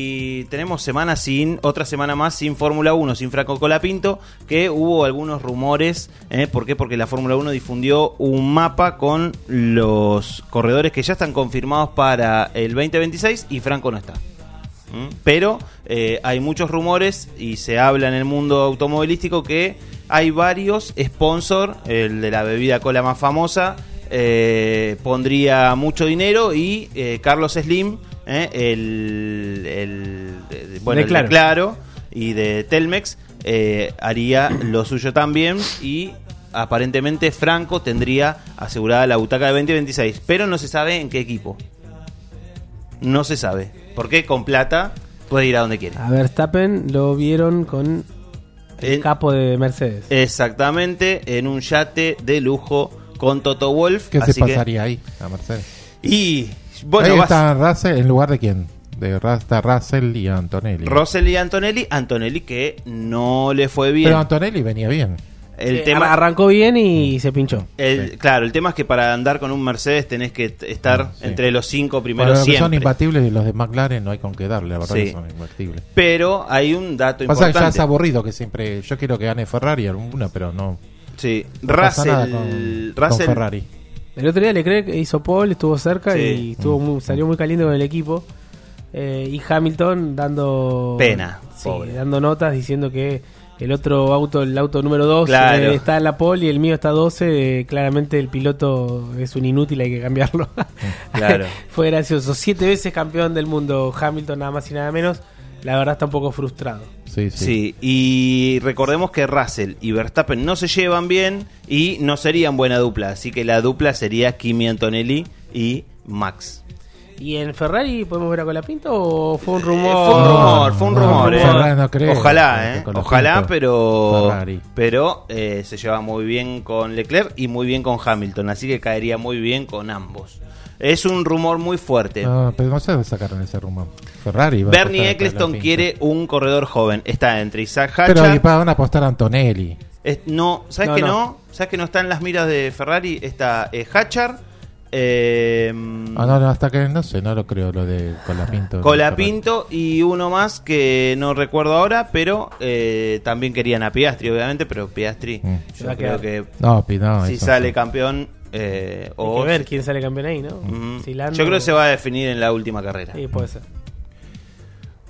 y tenemos semana sin, otra semana más sin Fórmula uno, sin Franco Colapinto, que hubo algunos rumores. ¿eh? ¿Por qué? Porque la Fórmula uno difundió un mapa con los corredores que ya están confirmados para el veinte veintiséis y Franco no está. ¿Mm? Pero eh, hay muchos rumores y se habla en el mundo automovilístico que hay varios sponsors, el de la bebida cola más famosa, eh, pondría mucho dinero y eh, Carlos Slim... ¿Eh? el, el de, bueno, de, el claro. de Claro y de Telmex eh, haría lo suyo también y aparentemente Franco tendría asegurada la butaca de veinte veintiséis, pero no se sabe en qué equipo, no se sabe, porque con plata puede ir a donde quiere. A Verstappen lo vieron con el en, capo de Mercedes, exactamente, en un yate de lujo con Toto Wolff. ¿Qué se pasaría que, ahí a Mercedes? Y bueno, ahí vas... está Russell, ¿en lugar de quién? De está Russell y Antonelli. Russell y Antonelli, Antonelli que no le fue bien. Pero Antonelli venía bien. El sí, tema arrancó bien y se pinchó. El, sí. Claro, el tema es que para andar con un Mercedes tenés que estar sí. entre los cinco primeros bueno, siempre. Son imbatibles y los de McLaren no hay con qué darle, la verdad sí. que son imbatibles. Pero hay un dato Pasa importante. Que ya es aburrido que siempre yo quiero que gane Ferrari alguna, pero no. Sí, no Russell, con, Russell con Ferrari. El otro día Leclerc hizo pole, estuvo cerca sí. y estuvo muy, salió muy caliente con el equipo. Eh, y Hamilton dando pena, sí, dando notas diciendo que el otro auto, el auto número dos claro. eh, está en la pole y el mío está doce. Eh, claramente el piloto es un inútil, hay que cambiarlo. Claro. Fue gracioso. Siete veces campeón del mundo Hamilton, nada más y nada menos. La verdad está un poco frustrado. Sí, sí. sí, y recordemos que Russell y Verstappen no se llevan bien y no serían buena dupla, así que la dupla sería Kimi Antonelli y Max. ¿Y en Ferrari podemos ver a Colapinto o fue un rumor? Eh, fue un rumor, fue un no, rumor. No, eh. Ferrari no creo, Ojalá, eh. Ojalá, pero Ferrari. pero eh, se lleva muy bien con Leclerc y muy bien con Hamilton, así que caería muy bien con ambos. Es un rumor muy fuerte. No, pero no sé dónde sacaron ese rumor. Ferrari. Bernie Eccleston quiere un corredor joven. Está entre Isaac Hatcher. Pero ¿y para dónde apostar a Antonelli? Es, no, ¿sabes no, que no. no? ¿Sabes que no está en las miras de Ferrari? Está eh, Hatcher. Eh, ah, no, no, hasta que no sé, no lo creo lo de Colapinto. Colapinto y uno más que no recuerdo ahora, pero eh, también querían a Piastri, obviamente, pero Piastri mm. yo creo que no, no, si sale sí. campeón eh, o hay que ver quién sale campeón ahí, ¿no? Uh-huh. Silando, yo creo que se va a definir en la última carrera. Sí, puede ser.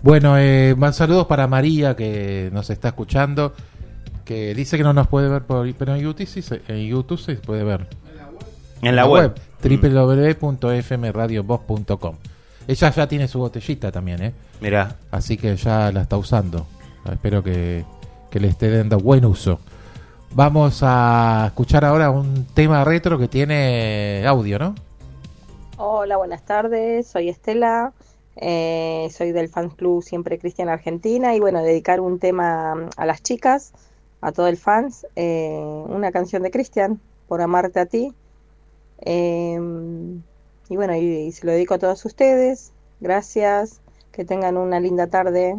Bueno, eh, más saludos para María que nos está escuchando, que dice que no nos puede ver por, pero en YouTube sí se, en YouTube sí se puede ver. En la web. doble u doble u doble u punto f m radio voz punto com. Ella ya tiene su botellita también, ¿eh? Mirá. Así que ya la está usando. Espero que, que le esté dando buen uso. Vamos a escuchar ahora un tema retro que tiene audio, ¿no? Hola, buenas tardes, soy Estela, eh, soy del fan club Siempre Cristian Argentina y bueno, dedicar un tema a las chicas, a todo el fans, eh, una canción de Cristian, Por amarte a ti, eh, y bueno, y, y se lo dedico a todos ustedes, gracias, que tengan una linda tarde.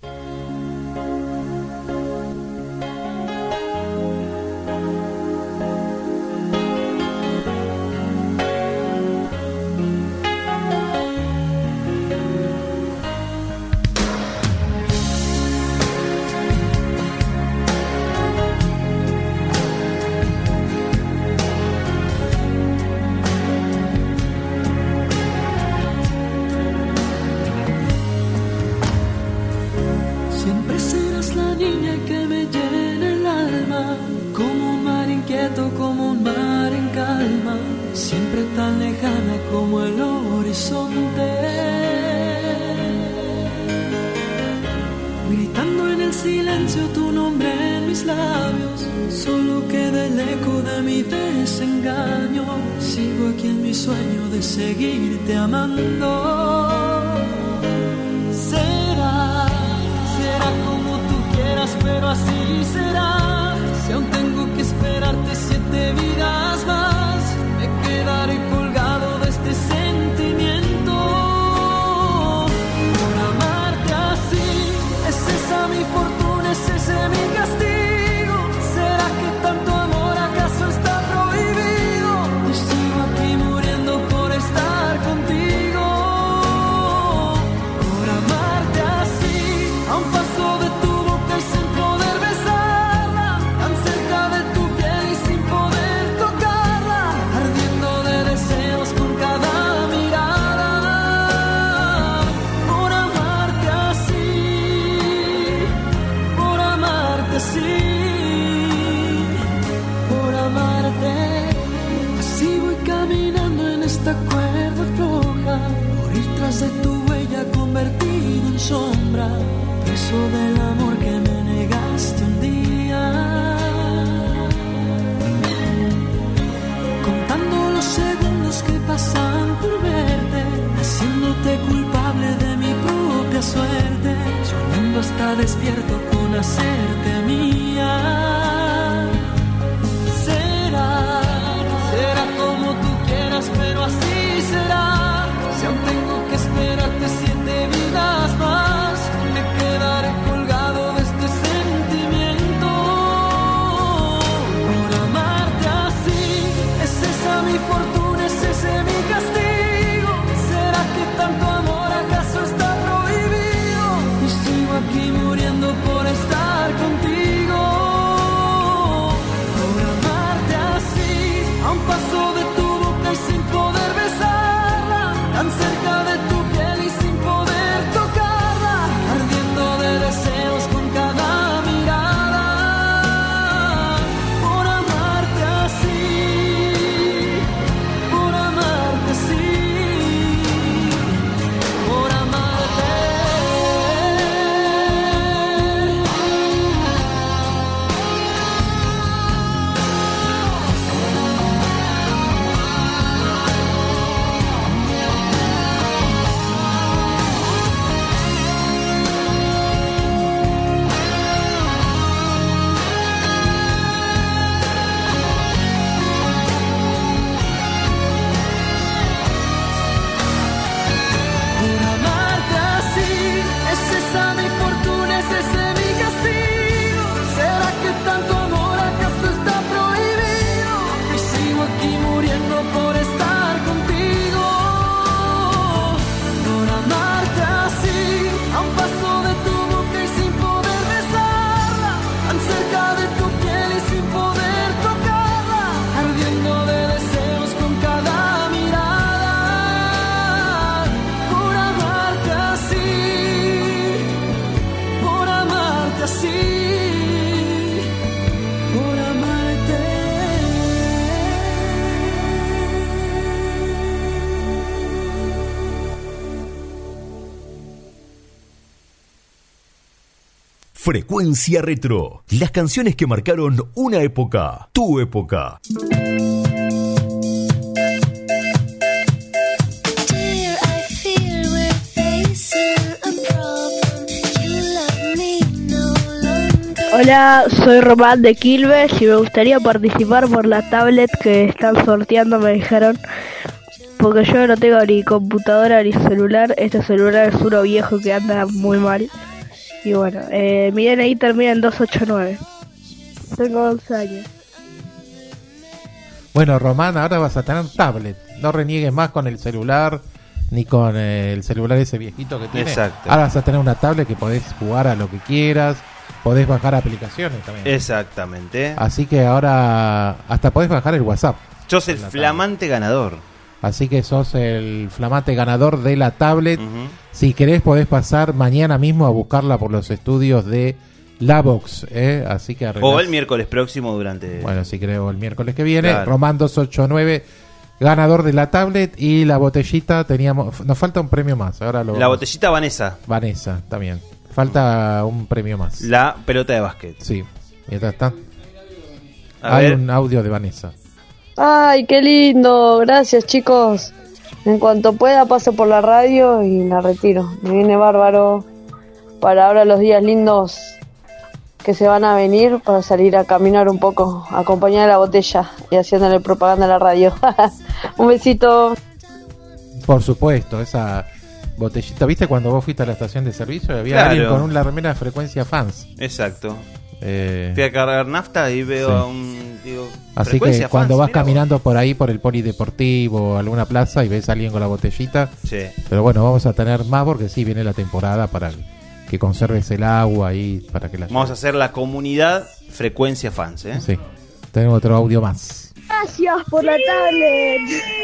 Siempre serás la niña que me llena el alma, como un mar inquieto, como un mar en calma, siempre tan lejana como el horizonte. Gritando en el silencio tu nombre en mis labios, solo queda el eco de mi desengaño. Sigo aquí en mi sueño de seguirte amando. Será, será como tú quieras, pero así será. Si aún tengo que esperarte siete vidas más, me quedaré colgado de este sentimiento. Por amarte así, es esa mi fortuna, es ese mi castigo. ¿Será que tanto amor acaso está prohibido? Y sigo aquí muriendo por estar contigo. Por amarte así, a un paso de tu boca y sin poder besarla, tan cerca de tu piel y sin poder tocarla, ardiendo de deseos con cada mirada. Por amarte así, por amarte así, por amarte así voy caminando en esta cuerda floja, por ir tras de tu huella convertido en sombra, preso del amor que me negaste un día. Contando los segundos que pasan por verte, haciéndote culpable de mi propia suerte, soñando hasta despierto con hacerte mía. Será, será como tú quieras, pero así será. Si aún tengo que esperarte siete vidas más, me quedaré colgado de este sentimiento. Por amarte así, es esa mi fortuna, es ese mi castigo. ¿Será que tanto amor acaso está prohibido? Y sigo aquí muriendo por estar contigo. Frecuencia Retro. Las canciones que marcaron una época. Tu época. Hola, soy Román de Quilmes y me gustaría participar por la tablet que están sorteando, me dijeron, porque yo no tengo ni computadora ni celular. Este celular es uno viejo que anda muy mal. Y bueno, eh, mi D N I termina en doscientos ochenta y nueve. Tengo once años. Bueno, Román, ahora vas a tener tablet. No reniegues más con el celular, ni con eh, el celular ese viejito que tienes. Exacto. Ahora vas a tener una tablet que podés jugar a lo que quieras. Podés bajar aplicaciones también. Exactamente. Así que ahora hasta podés bajar el WhatsApp. Sos el flamante ganador. Así que sos el flamante ganador de la tablet. Uh-huh. Si querés podés pasar mañana mismo a buscarla por los estudios de La Box, ¿eh? Así que arreglás. O el miércoles próximo durante... Bueno, si querés, o el miércoles que viene. Claro. Román doscientos ochenta y nueve, ganador de la tablet. Y la botellita teníamos... Nos falta un premio más. Ahora lo La vamos. botellita Vanessa. Vanessa, también. Falta un premio más. La pelota de básquet. Sí. Mientras está. A Hay ver. un audio de Vanessa. Ay, qué lindo. Gracias, chicos. En cuanto pueda paso por la radio y la retiro. Me viene bárbaro para ahora los días lindos que se van a venir, para salir a caminar un poco, acompañar a la botella y haciéndole propaganda a la radio. Un besito. Por supuesto, esa botellita. ¿Viste cuando vos fuiste a la estación de servicio? Había Claro. alguien con una remera de Frecuencia Fans. Exacto. Eh, Fui a cargar nafta y veo sí. a un... Digo, Así Frecuencia que cuando Fans, vas mira caminando por ahí, por el polideportivo o alguna plaza y ves a alguien con la botellita. Sí. Pero bueno, vamos a tener más porque sí, viene la temporada para el- que conserves el agua ahí para que la Vamos a hacer la comunidad Frecuencia Fans, ¿eh? Sí. Tenemos otro audio más. Gracias por la tablet.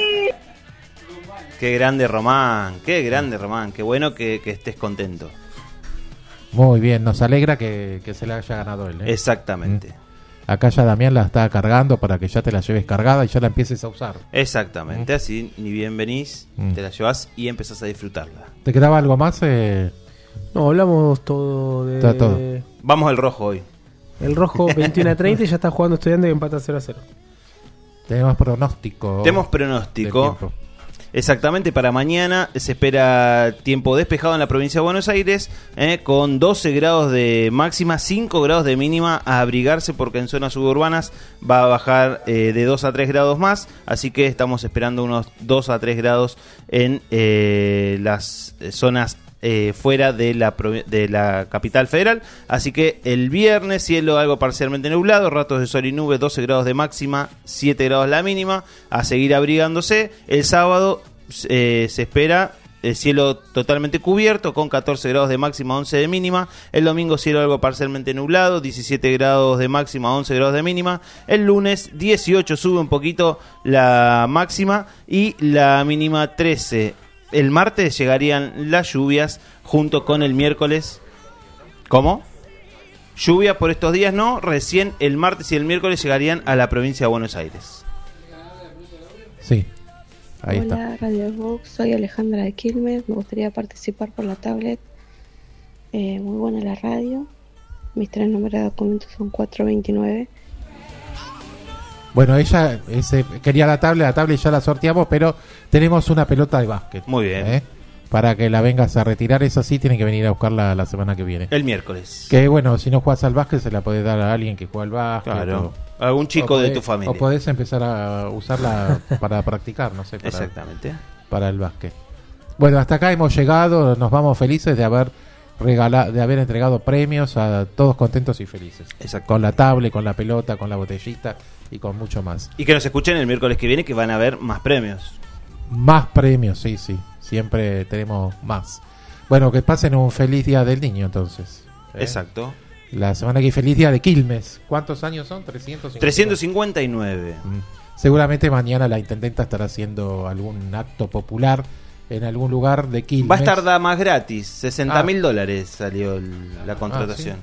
Qué grande Román, qué grande Román, qué bueno que, que estés contento. Muy bien, nos alegra que, que se la haya ganado él, ¿eh? Exactamente. Mm. Acá ya Damián la está cargando para que ya te la lleves cargada y ya la empieces a usar. Exactamente, así ni bien venís, Mm. te la llevas y empezás a disfrutarla. ¿Te quedaba algo más? Eh? No, hablamos todo de... Todo, todo. Vamos al rojo hoy. El rojo veintiuno a treinta y ya está jugando Estudiante que empata cero a cero. Tenemos pronóstico. Tenemos del pronóstico. tiempo. Exactamente, para mañana se espera tiempo despejado en la provincia de Buenos Aires, eh, con doce grados de máxima, cinco grados de mínima, a abrigarse porque en zonas suburbanas va a bajar eh, de dos a tres grados más, así que estamos esperando unos dos a tres grados en eh, las zonas eh, fuera de la, provi- de la capital federal, así que el viernes cielo algo parcialmente nublado, ratos de sol y nube, doce grados de máxima, siete grados la mínima, a seguir abrigándose. El sábado eh, se espera el cielo totalmente cubierto con catorce grados de máxima, once de mínima. El domingo cielo algo parcialmente nublado, diecisiete grados de máxima, once grados de mínima. El lunes dieciocho, sube un poquito la máxima y la mínima trece. El martes llegarían las lluvias junto con el miércoles. ¿Cómo? Lluvia por estos días no, recién el martes y el miércoles llegarían a la provincia de Buenos Aires. Sí, ahí Hola, Radio Vox, soy Alejandra de Quilmes, me gustaría participar por la tablet. Eh, muy buena la radio. Mis tres números de documentos son cuatro veintinueve. Bueno, ella ese, quería la tablet, la tablet ya la sorteamos, pero tenemos una pelota de básquet. Muy bien. ¿eh? Para que la vengas a retirar, esa sí tiene que venir a buscarla la semana que viene. El miércoles. Que bueno, si no juegas al básquet, se la podés dar a alguien que juega al básquet. Claro. o- Algún chico o de podés- tu familia. O podés empezar a usarla para practicar, no sé. Para, Exactamente. Para el básquet. Bueno, hasta acá hemos llegado, nos vamos felices de haber regalado, de haber entregado premios a todos contentos y felices. Exacto. Con la tablet, con la pelota, con la botellita y con mucho más. Y que nos escuchen el miércoles que viene, que van a haber más premios. Más premios, sí, sí. Siempre tenemos más. Bueno, que pasen un feliz día del niño entonces. ¿eh? Exacto. La semana que feliz día de Quilmes. ¿Cuántos años son? trescientos cincuenta. trescientos cincuenta y nueve. Mm. Seguramente mañana la intendenta estará haciendo algún acto popular en algún lugar de Quilmes. Va a estar damas gratis. sesenta Ah. mil dólares salió el- la contratación.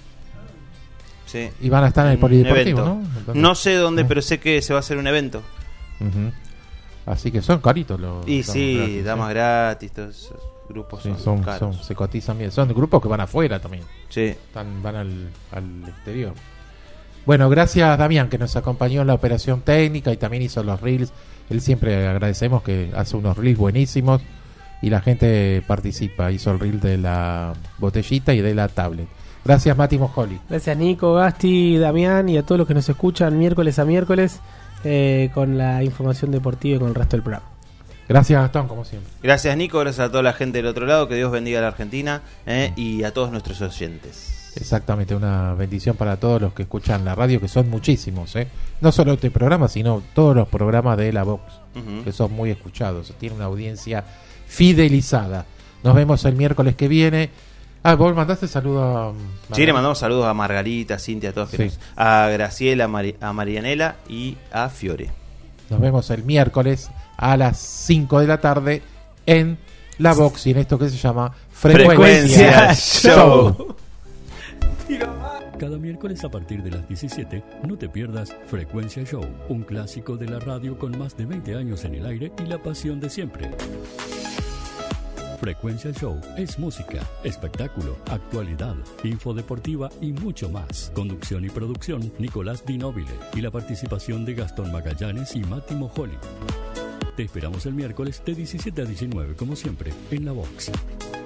sí. Y van a estar en el Un polideportivo, evento. ¿no? ¿Dónde? No sé dónde, Ah. pero sé que se va a hacer un evento. Ujú. Así que son caritos los. Y damas sí, gratis, damas ¿eh? gratis, todos esos grupos Sí, son, son, caros. son- se cotizan bien. Son grupos que van afuera también. Sí. Están, van al, al exterior. Bueno, gracias Damián que nos acompañó en la operación técnica y también hizo los reels. Él siempre agradecemos que hace unos reels buenísimos y la gente participa. Hizo el reel de la botellita y de la tablet. Gracias Mati Mojoli. Gracias Nico, Gasti, Damián y a todos los que nos escuchan miércoles a miércoles eh, con la información deportiva y con el resto del programa. Gracias Gastón, como siempre. Gracias Nico, gracias a toda la gente del otro lado, que Dios bendiga a la Argentina eh, y a todos nuestros oyentes. Exactamente, una bendición para todos los que escuchan la radio, que son muchísimos, ¿eh? No solo este programa, sino todos los programas de la Vox, Ujú. que son muy escuchados. Tiene una audiencia fidelizada. Nos vemos el miércoles que viene. Ah, vos mandaste saludo a... Sí, le mandamos saludos a Margarita, a Cintia, a todos, que Sí. nos- a Graciela, a, Mari- a Marianela y a Fiore. Nos vemos el miércoles a las cinco de la tarde en la Vox y en esto que se llama Frecuencia, Frecuencia Show. Show. Cada miércoles a partir de las diecisiete, no te pierdas Frecuencia Show, un clásico de la radio con más de veinte años en el aire y la pasión de siempre. Frecuencia Show es música, espectáculo, actualidad, info deportiva y mucho más. Conducción y producción, Nicolás Di Nobile y la participación de Gastón Magallanes y Mati Mojoli. Te esperamos el miércoles de diecisiete a diecinueve, como siempre, en La Vox.